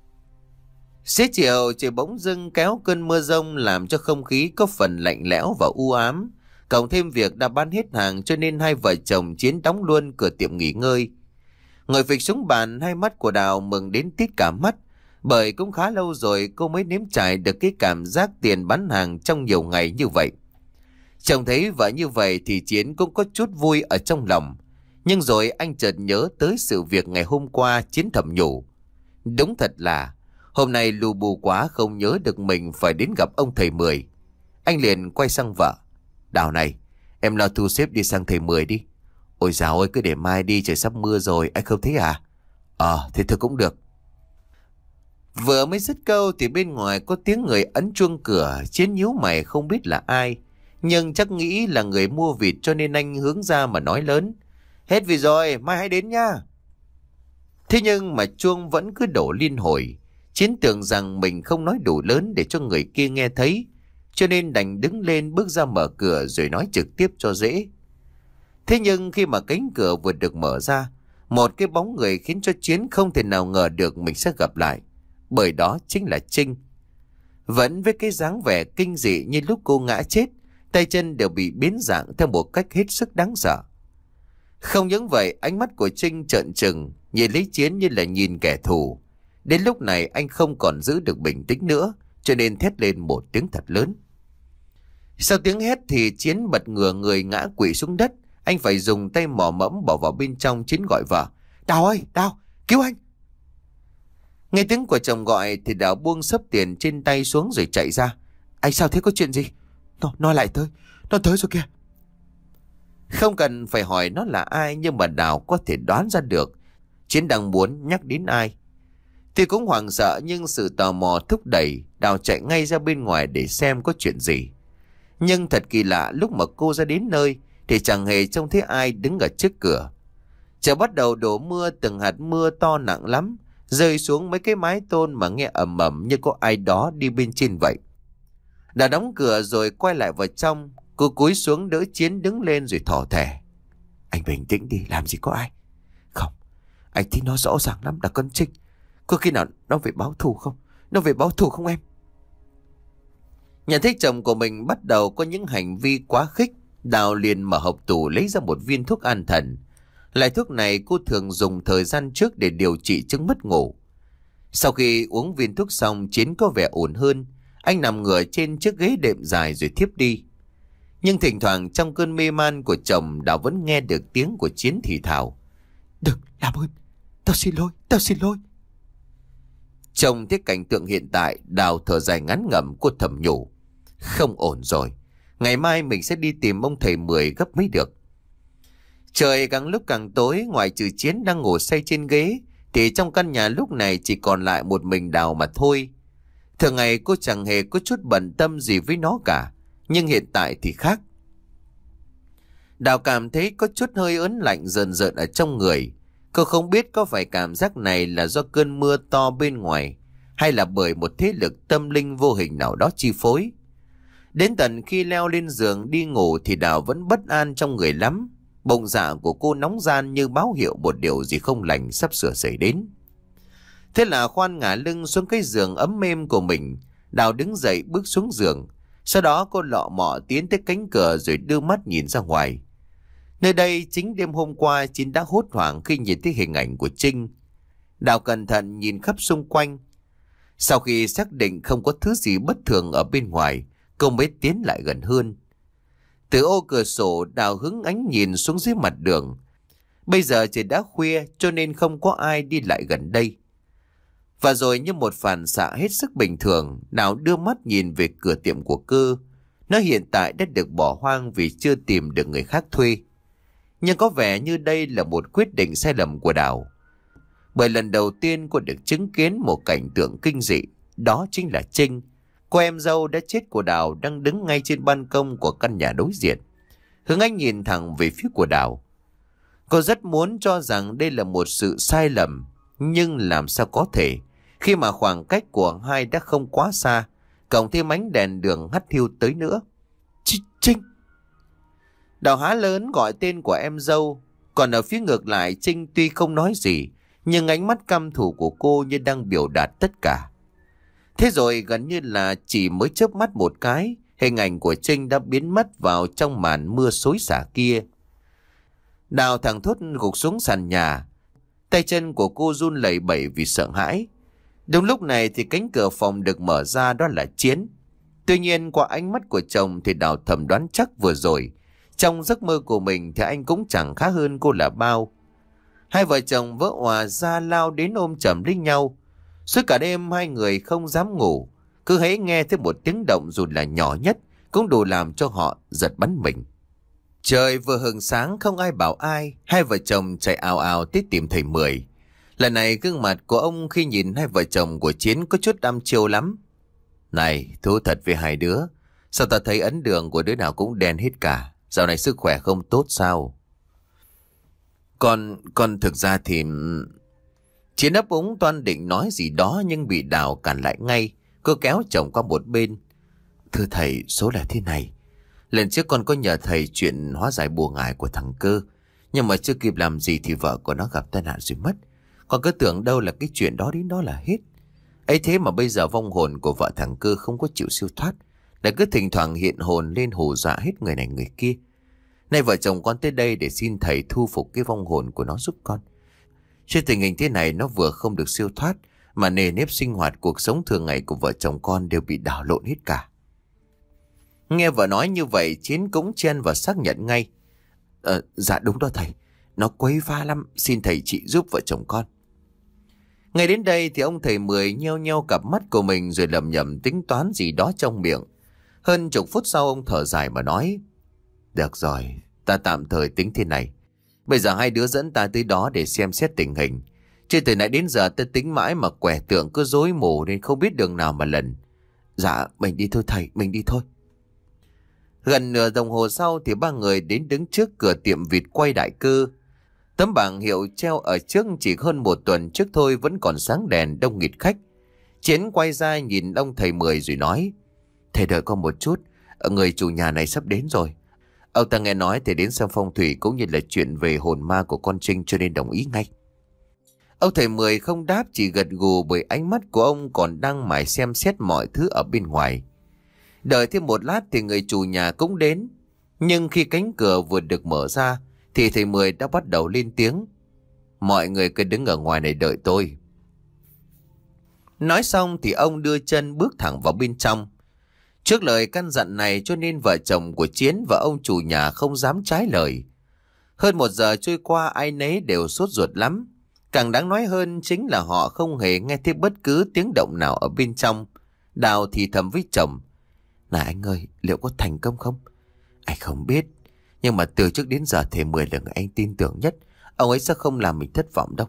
Xế chiều trời bỗng dưng kéo cơn mưa rông làm cho không khí có phần lạnh lẽo và u ám. Cộng thêm việc đã bán hết hàng cho nên hai vợ chồng Chiến đóng luôn cửa tiệm nghỉ ngơi. Ngồi phịch xuống bàn, hai mắt của Đào mừng đến tít cả mắt. Bởi cũng khá lâu rồi cô mới nếm trải được cái cảm giác tiền bán hàng trong nhiều ngày như vậy. Chồng thấy vợ như vậy thì Chiến cũng có chút vui ở trong lòng. Nhưng rồi anh chợt nhớ tới sự việc ngày hôm qua Chiến thầm nhủ. Đúng thật là hôm nay lù bù quá không nhớ được mình phải đến gặp ông thầy Mười. Anh liền quay sang vợ. Đào này, em lo thu xếp đi sang thầy Mười đi. Ôi dào ơi, cứ để mai đi, trời sắp mưa rồi, anh không thấy à? Ờ, thế thôi cũng được. Vừa mới dứt câu thì bên ngoài có tiếng người ấn chuông cửa. Chiến nhíu mày không biết là ai, nhưng chắc nghĩ là người mua vịt cho nên anh hướng ra mà nói lớn. Hết vịt rồi, mai hãy đến nha. Thế nhưng mà chuông vẫn cứ đổ liên hồi. Chiến tưởng rằng mình không nói đủ lớn để cho người kia nghe thấy, cho nên đành đứng lên bước ra mở cửa rồi nói trực tiếp cho dễ. Thế nhưng khi mà cánh cửa vừa được mở ra, một cái bóng người khiến cho Chiến không thể nào ngờ được mình sẽ gặp lại. Bởi đó chính là Trinh. Vẫn với cái dáng vẻ kinh dị như lúc cô ngã chết, tay chân đều bị biến dạng theo một cách hết sức đáng sợ. Không những vậy, ánh mắt của Trinh trợn trừng, nhìn lấy Chiến như là nhìn kẻ thù. Đến lúc này anh không còn giữ được bình tĩnh nữa, cho nên thét lên một tiếng thật lớn. Sau tiếng hét thì Chiến bật ngửa người ngã quỵ xuống đất. Anh phải dùng tay mò mẫm bỏ vào bên trong. Chiến gọi vợ. Đào ơi, Đào, cứu anh. Nghe tiếng của chồng gọi thì Đào buông xấp tiền trên tay xuống rồi chạy ra. Anh sao thế, có chuyện gì? Nó, nó lại tới, nó tới rồi kìa. Không cần phải hỏi nó là ai, nhưng mà Đào có thể đoán ra được Chiến đang muốn nhắc đến ai. Thì cũng hoảng sợ, nhưng sự tò mò thúc đẩy Đào chạy ngay ra bên ngoài để xem có chuyện gì. Nhưng thật kỳ lạ, lúc mà cô ra đến nơi thì chẳng hề trông thấy ai đứng ở trước cửa. Trời bắt đầu đổ mưa, từng hạt mưa to nặng lắm rơi xuống mấy cái mái tôn mà nghe ầm ầm như có ai đó đi bên trên vậy. Đã đóng cửa rồi quay lại vào trong. Cô cúi xuống đỡ Chiến đứng lên rồi thỏ thẻ. Anh bình tĩnh đi, làm gì có ai. Không, anh thấy nó rõ ràng lắm là con Trinh. Có khi nào nó về báo thù không? Nó về báo thù không em? Nhận thấy chồng của mình bắt đầu có những hành vi quá khích, Đào liền mở hộp tủ lấy ra một viên thuốc an thần. Loại thuốc này cô thường dùng thời gian trước để điều trị chứng mất ngủ. Sau khi uống viên thuốc xong, Chiến có vẻ ổn hơn. Anh nằm ngửa trên chiếc ghế đệm dài rồi thiếp đi. Nhưng thỉnh thoảng trong cơn mê man của chồng, Đào vẫn nghe được tiếng của Chiến thì thào. Đừng, làm ơn, tao xin lỗi, tao xin lỗi. Trông thấy cảnh tượng hiện tại, Đào thở dài ngắn ngẩm, cô thầm nhủ. Không ổn rồi, ngày mai mình sẽ đi tìm ông thầy Mười gấp mới được. Trời càng lúc càng tối, ngoài trừ Chiến đang ngủ say trên ghế thì trong căn nhà lúc này chỉ còn lại một mình Đào mà thôi. Thường ngày cô chẳng hề có chút bận tâm gì với nó cả, nhưng hiện tại thì khác. Đào cảm thấy có chút hơi ớn lạnh rờn rợn ở trong người. Cô không biết có phải cảm giác này là do cơn mưa to bên ngoài, hay là bởi một thế lực tâm linh vô hình nào đó chi phối. Đến tận khi leo lên giường đi ngủ thì Đào vẫn bất an trong người lắm. Bụng dạ của cô nóng ran như báo hiệu một điều gì không lành sắp sửa xảy đến. Thế là khoan ngả lưng xuống cái giường ấm êm của mình, Đào đứng dậy bước xuống giường. Sau đó cô lọ mọ tiến tới cánh cửa rồi đưa mắt nhìn ra ngoài. Nơi đây chính đêm hôm qua Chiến đã hốt hoảng khi nhìn thấy hình ảnh của Trinh. Đào cẩn thận nhìn khắp xung quanh. Sau khi xác định không có thứ gì bất thường ở bên ngoài, cô mới tiến lại gần hơn. Từ ô cửa sổ, Đào hướng ánh nhìn xuống dưới mặt đường. Bây giờ trời đã khuya cho nên không có ai đi lại gần đây. Và rồi như một phản xạ hết sức bình thường, Đào đưa mắt nhìn về cửa tiệm của Cơ. Nó hiện tại đã được bỏ hoang vì chưa tìm được người khác thuê. Nhưng có vẻ như đây là một quyết định sai lầm của Đào. Bởi lần đầu tiên cô được chứng kiến một cảnh tượng kinh dị, đó chính là Trinh, cô em dâu đã chết của Đào, đang đứng ngay trên ban công của căn nhà đối diện, hướng ánh nhìn thẳng về phía của Đào. Cô rất muốn cho rằng đây là một sự sai lầm, nhưng làm sao có thể khi mà khoảng cách của hai đã không quá xa, cộng thêm ánh đèn đường hắt hiu tới nữa. Trinh! Đào há lớn gọi tên của em dâu. Còn ở phía ngược lại, Trinh tuy không nói gì, nhưng ánh mắt căm thù của cô như đang biểu đạt tất cả. Thế rồi gần như là chỉ mới chớp mắt một cái, hình ảnh của Trinh đã biến mất vào trong màn mưa xối xả kia. Đào thẳng thốt gục xuống sàn nhà. Tay chân của cô run lẩy bẩy vì sợ hãi. Đúng lúc này thì cánh cửa phòng được mở ra, đó là Chiến. Tuy nhiên qua ánh mắt của chồng thì Đào thầm đoán chắc vừa rồi Trong giấc mơ của mình thì anh cũng chẳng khá hơn cô là bao. Hai vợ chồng vỡ òa ra lao đến ôm chầm lấy nhau. Suốt cả đêm hai người không dám ngủ. Cứ hễ nghe thấy một tiếng động dù là nhỏ nhất cũng đủ làm cho họ giật bắn mình. Trời vừa hừng sáng không ai bảo ai. Hai vợ chồng chạy ào ào tới tìm thầy Mười. Lần này gương mặt của ông khi nhìn hai vợ chồng của Chiến có chút đăm chiêu lắm. Này, thú thật với hai đứa, sao ta thấy ấn đường của đứa nào cũng đen hết cả. Dạo này sức khỏe không tốt sao? Con, con thực ra thì... Chiến ấp úng toan định nói gì đó nhưng bị Đào cản lại ngay. Cô kéo chồng qua một bên. Thưa thầy, số là thế này. Lần trước con có nhờ thầy chuyện hóa giải bùa ngải của thằng Cơ. Nhưng mà chưa kịp làm gì thì vợ của nó gặp tai nạn rồi mất. Con cứ tưởng đâu là cái chuyện đó đến đó là hết. Ấy thế mà bây giờ vong hồn của vợ thằng Cơ không có chịu siêu thoát. Lại cứ thỉnh thoảng hiện hồn lên hù dọa hết người này người kia. Nay vợ chồng con tới đây để xin thầy thu phục cái vong hồn của nó giúp con. Trên tình hình thế này nó vừa không được siêu thoát, mà nề nếp sinh hoạt cuộc sống thường ngày của vợ chồng con đều bị đảo lộn hết cả. Nghe vợ nói như vậy, Chiến cũng chen vào xác nhận ngay. Ờ, dạ đúng đó thầy, nó quấy pha lắm, xin thầy chị giúp vợ chồng con. Ngay đến đây thì ông thầy Mười nheo nheo cặp mắt của mình rồi lầm nhầm tính toán gì đó trong miệng. Hơn chục phút sau ông thở dài mà nói. Được rồi, ta tạm thời tính thế này. Bây giờ hai đứa dẫn ta tới đó để xem xét tình hình. Chứ từ nãy đến giờ ta tính mãi mà quẻ tượng cứ rối mù nên không biết đường nào mà lần. Dạ, mình đi thôi thầy, mình đi thôi. Gần nửa đồng hồ sau thì ba người đến đứng trước cửa tiệm vịt quay Đại Cơ. Tấm bảng hiệu treo ở trước chỉ hơn một tuần trước thôi vẫn còn sáng đèn đông nghịt khách. Chiến quay ra nhìn ông thầy Mười rồi nói. Thầy đợi con một chút, người chủ nhà này sắp đến rồi. Ông ta nghe nói thầy đến xem phong thủy cũng như là chuyện về hồn ma của con Trinh cho nên đồng ý ngay. Ông thầy Mười không đáp, chỉ gật gù bởi ánh mắt của ông còn đang mải xem xét mọi thứ ở bên ngoài. Đợi thêm một lát thì người chủ nhà cũng đến. Nhưng khi cánh cửa vừa được mở ra thì thầy Mười đã bắt đầu lên tiếng. Mọi người cứ đứng ở ngoài này đợi tôi. Nói xong thì ông đưa chân bước thẳng vào bên trong. Trước lời căn dặn này cho nên vợ chồng của Chiến và ông chủ nhà không dám trái lời. Hơn một giờ trôi qua ai nấy đều sốt ruột lắm. Càng đáng nói hơn chính là họ không hề nghe thấy bất cứ tiếng động nào ở bên trong. Đào thì thầm với chồng. Này anh ơi, liệu có thành công không? Anh không biết. Nhưng mà từ trước đến giờ thầy Mười là người anh tin tưởng nhất. Ông ấy sẽ không làm mình thất vọng đâu.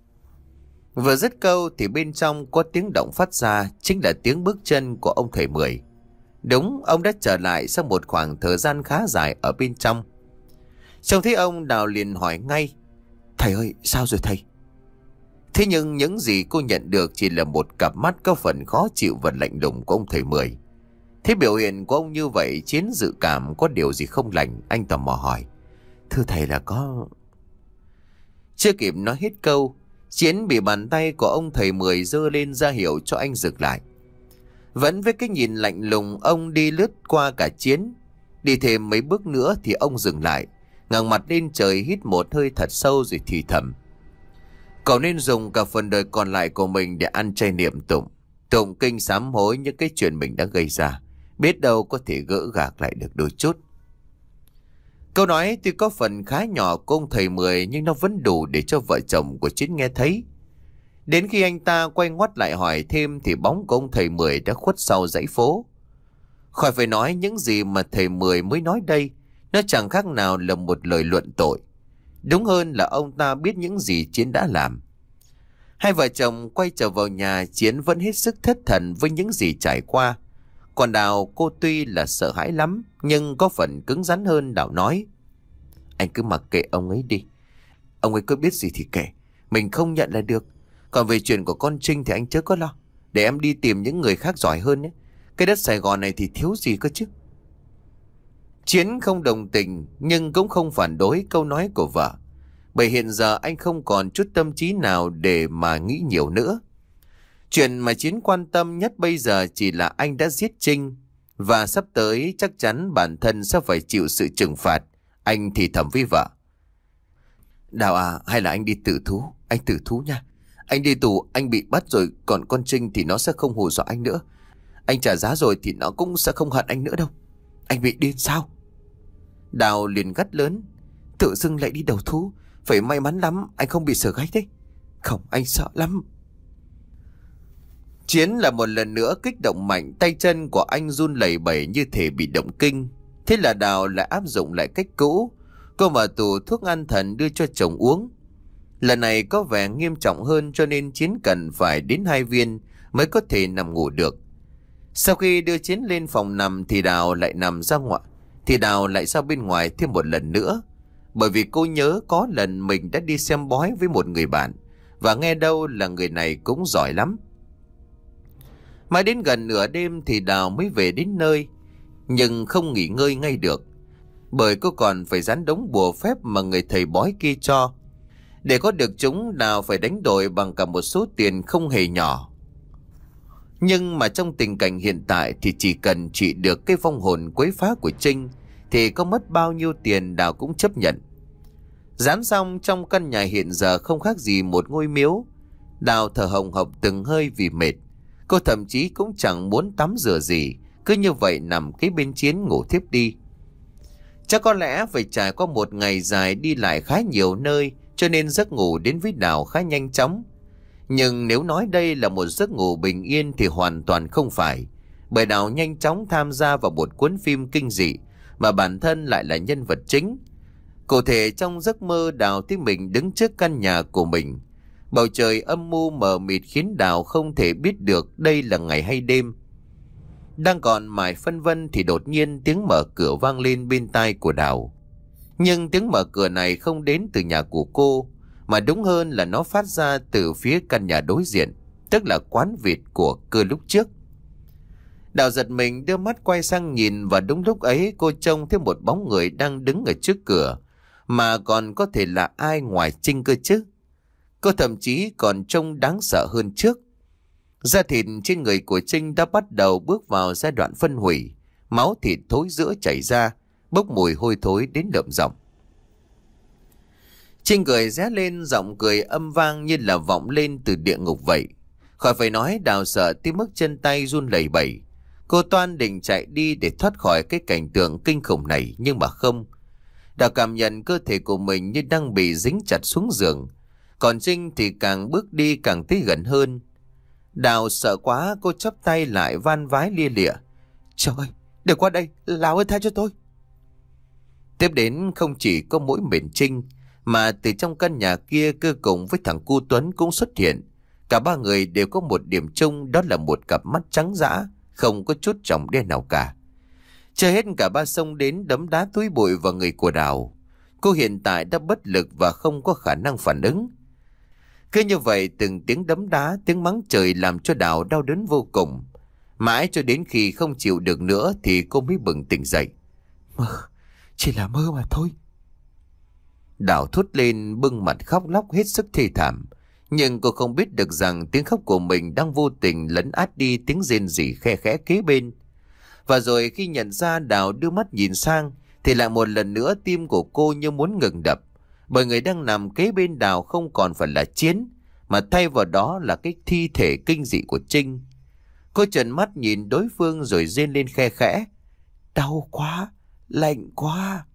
Vừa dứt câu thì bên trong có tiếng động phát ra. Chính là tiếng bước chân của ông thầy Mười. Đúng, ông đã trở lại sau một khoảng thời gian khá dài ở bên trong. Trông thấy ông, Đào liền hỏi ngay. Thầy ơi, sao rồi thầy? Thế nhưng những gì cô nhận được chỉ là một cặp mắt có phần khó chịu và lạnh lùng của ông thầy Mười. Thế biểu hiện của ông như vậy, Chiến dự cảm có điều gì không lành. Anh tò mò hỏi. Thưa thầy là có... Chưa kịp nói hết câu, Chiến bị bàn tay của ông thầy Mười giơ lên ra hiệu cho anh dừng lại. Vẫn với cái nhìn lạnh lùng, ông đi lướt qua cả Chiến. Đi thêm mấy bước nữa thì ông dừng lại, ngẩng mặt lên trời hít một hơi thật sâu rồi thì thầm. Cậu nên dùng cả phần đời còn lại của mình để ăn chay niệm tụng, tụng kinh sám hối những cái chuyện mình đã gây ra. Biết đâu có thể gỡ gạc lại được đôi chút. Câu nói tuy có phần khá nhỏ của ông thầy Mười nhưng nó vẫn đủ để cho vợ chồng của Chiến nghe thấy. Đến khi anh ta quay ngoắt lại hỏi thêm thì bóng của ông thầy Mười đã khuất sau dãy phố. Khỏi phải nói những gì mà thầy Mười mới nói đây, nó chẳng khác nào là một lời luận tội. Đúng hơn là ông ta biết những gì Chiến đã làm. Hai vợ chồng quay trở vào nhà, Chiến vẫn hết sức thất thần với những gì trải qua. Còn Đào, cô tuy là sợ hãi lắm nhưng có phần cứng rắn hơn. Đào nói. Anh cứ mặc kệ ông ấy đi. Ông ấy cứ biết gì thì kể, mình không nhận là được. Còn về chuyện của con Trinh thì anh chớ có lo. Để em đi tìm những người khác giỏi hơn nhé. Cái đất Sài Gòn này thì thiếu gì cơ chứ. Chiến không đồng tình nhưng cũng không phản đối câu nói của vợ. Bởi hiện giờ anh không còn chút tâm trí nào để mà nghĩ nhiều nữa. Chuyện mà Chiến quan tâm nhất bây giờ chỉ là anh đã giết Trinh. Và sắp tới chắc chắn bản thân sẽ phải chịu sự trừng phạt. Anh thì thầm với vợ. Đào à, hay là anh đi tự thú. Anh tự thú nha. Anh đi tù, anh bị bắt rồi. Còn con Trinh thì nó sẽ không hù dọa anh nữa. Anh trả giá rồi thì nó cũng sẽ không hận anh nữa đâu. Anh bị điên sao? Đào liền gắt lớn: Tự dưng lại đi đầu thú, phải may mắn lắm anh không bị sờ gáy đấy. Không, anh sợ lắm. Chiến là một lần nữa kích động mạnh, tay chân của anh run lẩy bẩy như thể bị động kinh. Thế là Đào lại áp dụng lại cách cũ. Cô mở tủ thuốc an thần đưa cho chồng uống. Lần này có vẻ nghiêm trọng hơn cho nên Chiến cần phải đến hai viên mới có thể nằm ngủ được. Sau khi đưa Chiến lên phòng nằm thì Đào lại nằm ra ngoài, thì Đào lại ra bên ngoài thêm một lần nữa. Bởi vì cô nhớ có lần mình đã đi xem bói với một người bạn, và nghe đâu là người này cũng giỏi lắm. Mãi đến gần nửa đêm thì Đào mới về đến nơi, nhưng không nghỉ ngơi ngay được, bởi cô còn phải dán đống bùa phép mà người thầy bói kia cho. Để có được chúng, Đào phải đánh đổi bằng cả một số tiền không hề nhỏ. Nhưng mà trong tình cảnh hiện tại thì chỉ cần trị được cái vong hồn quấy phá của Trinh thì có mất bao nhiêu tiền Đào cũng chấp nhận. Dán xong, trong căn nhà hiện giờ không khác gì một ngôi miếu. Đào thở hồng hộc từng hơi vì mệt. Cô thậm chí cũng chẳng muốn tắm rửa gì, cứ như vậy nằm kế bên Chiến ngủ thiếp đi. Chắc có lẽ phải trải qua một ngày dài đi lại khá nhiều nơi, cho nên giấc ngủ đến với Đào khá nhanh chóng. Nhưng nếu nói đây là một giấc ngủ bình yên thì hoàn toàn không phải, bởi Đào nhanh chóng tham gia vào một cuốn phim kinh dị mà bản thân lại là nhân vật chính. Cụ thể, trong giấc mơ, Đào thấy mình đứng trước căn nhà của mình. Bầu trời âm mưu mờ mịt khiến Đào không thể biết được đây là ngày hay đêm. Đang còn mải phân vân thì đột nhiên tiếng mở cửa vang lên bên tai của Đào. Nhưng tiếng mở cửa này không đến từ nhà của cô, mà đúng hơn là nó phát ra từ phía căn nhà đối diện, tức là quán vịt của Cơ lúc trước. Đào giật mình đưa mắt quay sang nhìn, và đúng lúc ấy cô trông thấy một bóng người đang đứng ở trước cửa, mà còn có thể là ai ngoài Trinh cơ chứ. Cô thậm chí còn trông đáng sợ hơn trước. Da thịt trên người của Trinh đã bắt đầu bước vào giai đoạn phân hủy, máu thịt thối rữa chảy ra, bốc mùi hôi thối đến lợm giọng. Trinh cười ré lên, giọng cười âm vang như là vọng lên từ địa ngục vậy. Khỏi phải nói, Đào sợ tới mức chân tay run lẩy bẩy. Cô toan định chạy đi để thoát khỏi cái cảnh tượng kinh khủng này, nhưng mà không. Đào cảm nhận cơ thể của mình như đang bị dính chặt xuống giường. Còn Trinh thì càng bước đi càng tới gần hơn. Đào sợ quá, cô chắp tay lại van vái lia lịa: Trời ơi, đừng qua đây, Lào ơi tha cho tôi. Tiếp đến không chỉ có mỗi mình Trinh, mà từ trong căn nhà kia, Cơ cùng với thằng cu Tuấn cũng xuất hiện. Cả ba người đều có một điểm chung, đó là một cặp mắt trắng dã, không có chút tròng đen nào cả. Chưa hết, cả ba xông đến đấm đá túi bụi vào người của Đào. Cô hiện tại đã bất lực và không có khả năng phản ứng. Cứ như vậy, từng tiếng đấm đá, tiếng mắng trời làm cho Đào đau đớn vô cùng. Mãi cho đến khi không chịu được nữa thì cô mới bừng tỉnh dậy. Mơ, chỉ là mơ mà thôi. Đào thốt lên, bưng mặt khóc lóc hết sức thê thảm. Nhưng cô không biết được rằng tiếng khóc của mình đang vô tình lấn át đi tiếng rên rỉ khe khẽ kế bên. Và rồi khi nhận ra Đào đưa mắt nhìn sang thì lại một lần nữa tim của cô như muốn ngừng đập. Bởi người đang nằm kế bên Đào không còn phải là Chiến, mà thay vào đó là cái thi thể kinh dị của Trinh. Cô trợn mắt nhìn đối phương rồi rên lên khe khẽ: Đau quá, lạnh quá.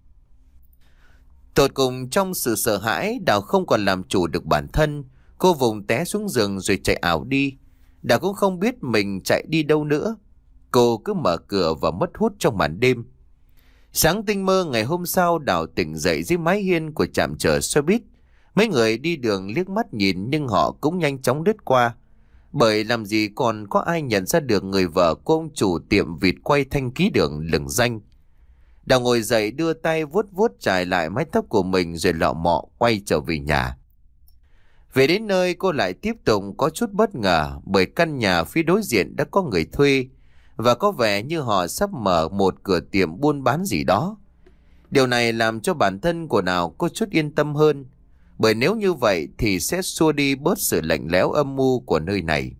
Tột cùng trong sự sợ hãi, Đào không còn làm chủ được bản thân. Cô vùng té xuống giường rồi chạy ảo đi. Đào cũng không biết mình chạy đi đâu nữa. Cô cứ mở cửa và mất hút trong màn đêm. Sáng tinh mơ ngày hôm sau, Đào tỉnh dậy dưới mái hiên của trạm chờ xe buýt. Mấy người đi đường liếc mắt nhìn nhưng họ cũng nhanh chóng lướt qua. Bởi làm gì còn có ai nhận ra được người vợ của ông chủ tiệm vịt quay Thanh Ký Đường lừng danh. Đào ngồi dậy đưa tay vuốt vuốt chải lại mái tóc của mình rồi lọ mọ quay trở về nhà. Về đến nơi, cô lại tiếp tục có chút bất ngờ, bởi căn nhà phía đối diện đã có người thuê, và có vẻ như họ sắp mở một cửa tiệm buôn bán gì đó. Điều này làm cho bản thân của Đào có chút yên tâm hơn, bởi nếu như vậy thì sẽ xua đi bớt sự lạnh lẽo âm mưu của nơi này.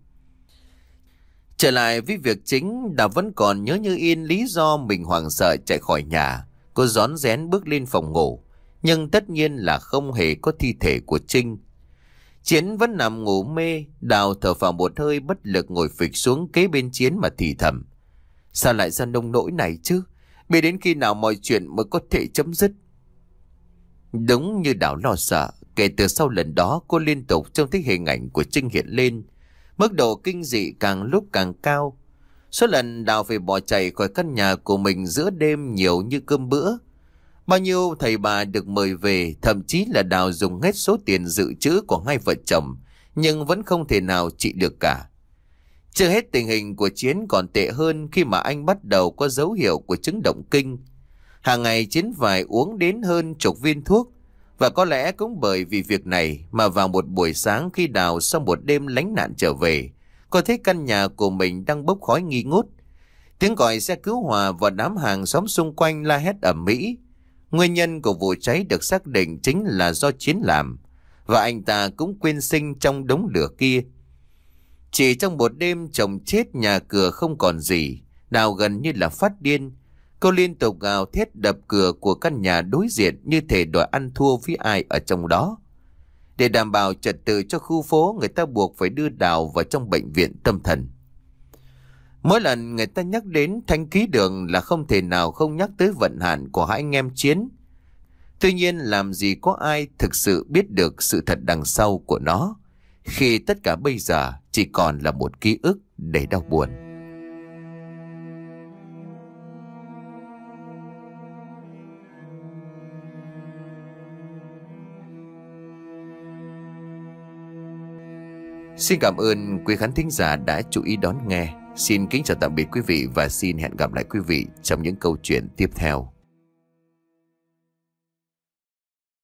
Trở lại với việc chính, Đào vẫn còn nhớ như in lý do mình hoảng sợ chạy khỏi nhà. Cô rón rén bước lên phòng ngủ, nhưng tất nhiên là không hề có thi thể của Trinh. Chiến vẫn nằm ngủ mê. Đào thở phào một hơi, bất lực ngồi phịch xuống kế bên Chiến mà thì thầm: Sao lại ra nông nỗi này chứ? Biết đến khi nào mọi chuyện mới có thể chấm dứt. Đúng như Đào lo sợ, kể từ sau lần đó cô liên tục trông thấy hình ảnh của Trinh hiện lên. Mức độ kinh dị càng lúc càng cao. Số lần Đào phải bỏ chạy khỏi căn nhà của mình giữa đêm nhiều như cơm bữa. Bao nhiêu thầy bà được mời về, thậm chí là Đào dùng hết số tiền dự trữ của hai vợ chồng, nhưng vẫn không thể nào trị được cả. Chưa hết, tình hình của Chiến còn tệ hơn khi mà anh bắt đầu có dấu hiệu của chứng động kinh. Hàng ngày Chiến phải uống đến hơn chục viên thuốc, và có lẽ cũng bởi vì việc này mà vào một buổi sáng khi Đào sau một đêm lánh nạn trở về, có thấy căn nhà của mình đang bốc khói nghi ngút. Tiếng gọi xe cứu hỏa và đám hàng xóm xung quanh la hét ầm ĩ. Nguyên nhân của vụ cháy được xác định chính là do Chiến làm, và anh ta cũng quyên sinh trong đống lửa kia. Chỉ trong một đêm chồng chết nhà cửa không còn gì, Đào gần như là phát điên. Cô liên tục gào thét đập cửa của căn nhà đối diện như thể đòi ăn thua với ai ở trong đó. Để đảm bảo trật tự cho khu phố, người ta buộc phải đưa Đào vào trong bệnh viện tâm thần. Mỗi lần người ta nhắc đến Thanh Ký Đường là không thể nào không nhắc tới vận hạn của hai anh em Chiến. Tuy nhiên làm gì có ai thực sự biết được sự thật đằng sau của nó, khi tất cả bây giờ chỉ còn là một ký ức đầy đau buồn. Xin cảm ơn quý khán thính giả đã chú ý đón nghe. Xin kính chào tạm biệt quý vị và xin hẹn gặp lại quý vị trong những câu chuyện tiếp theo.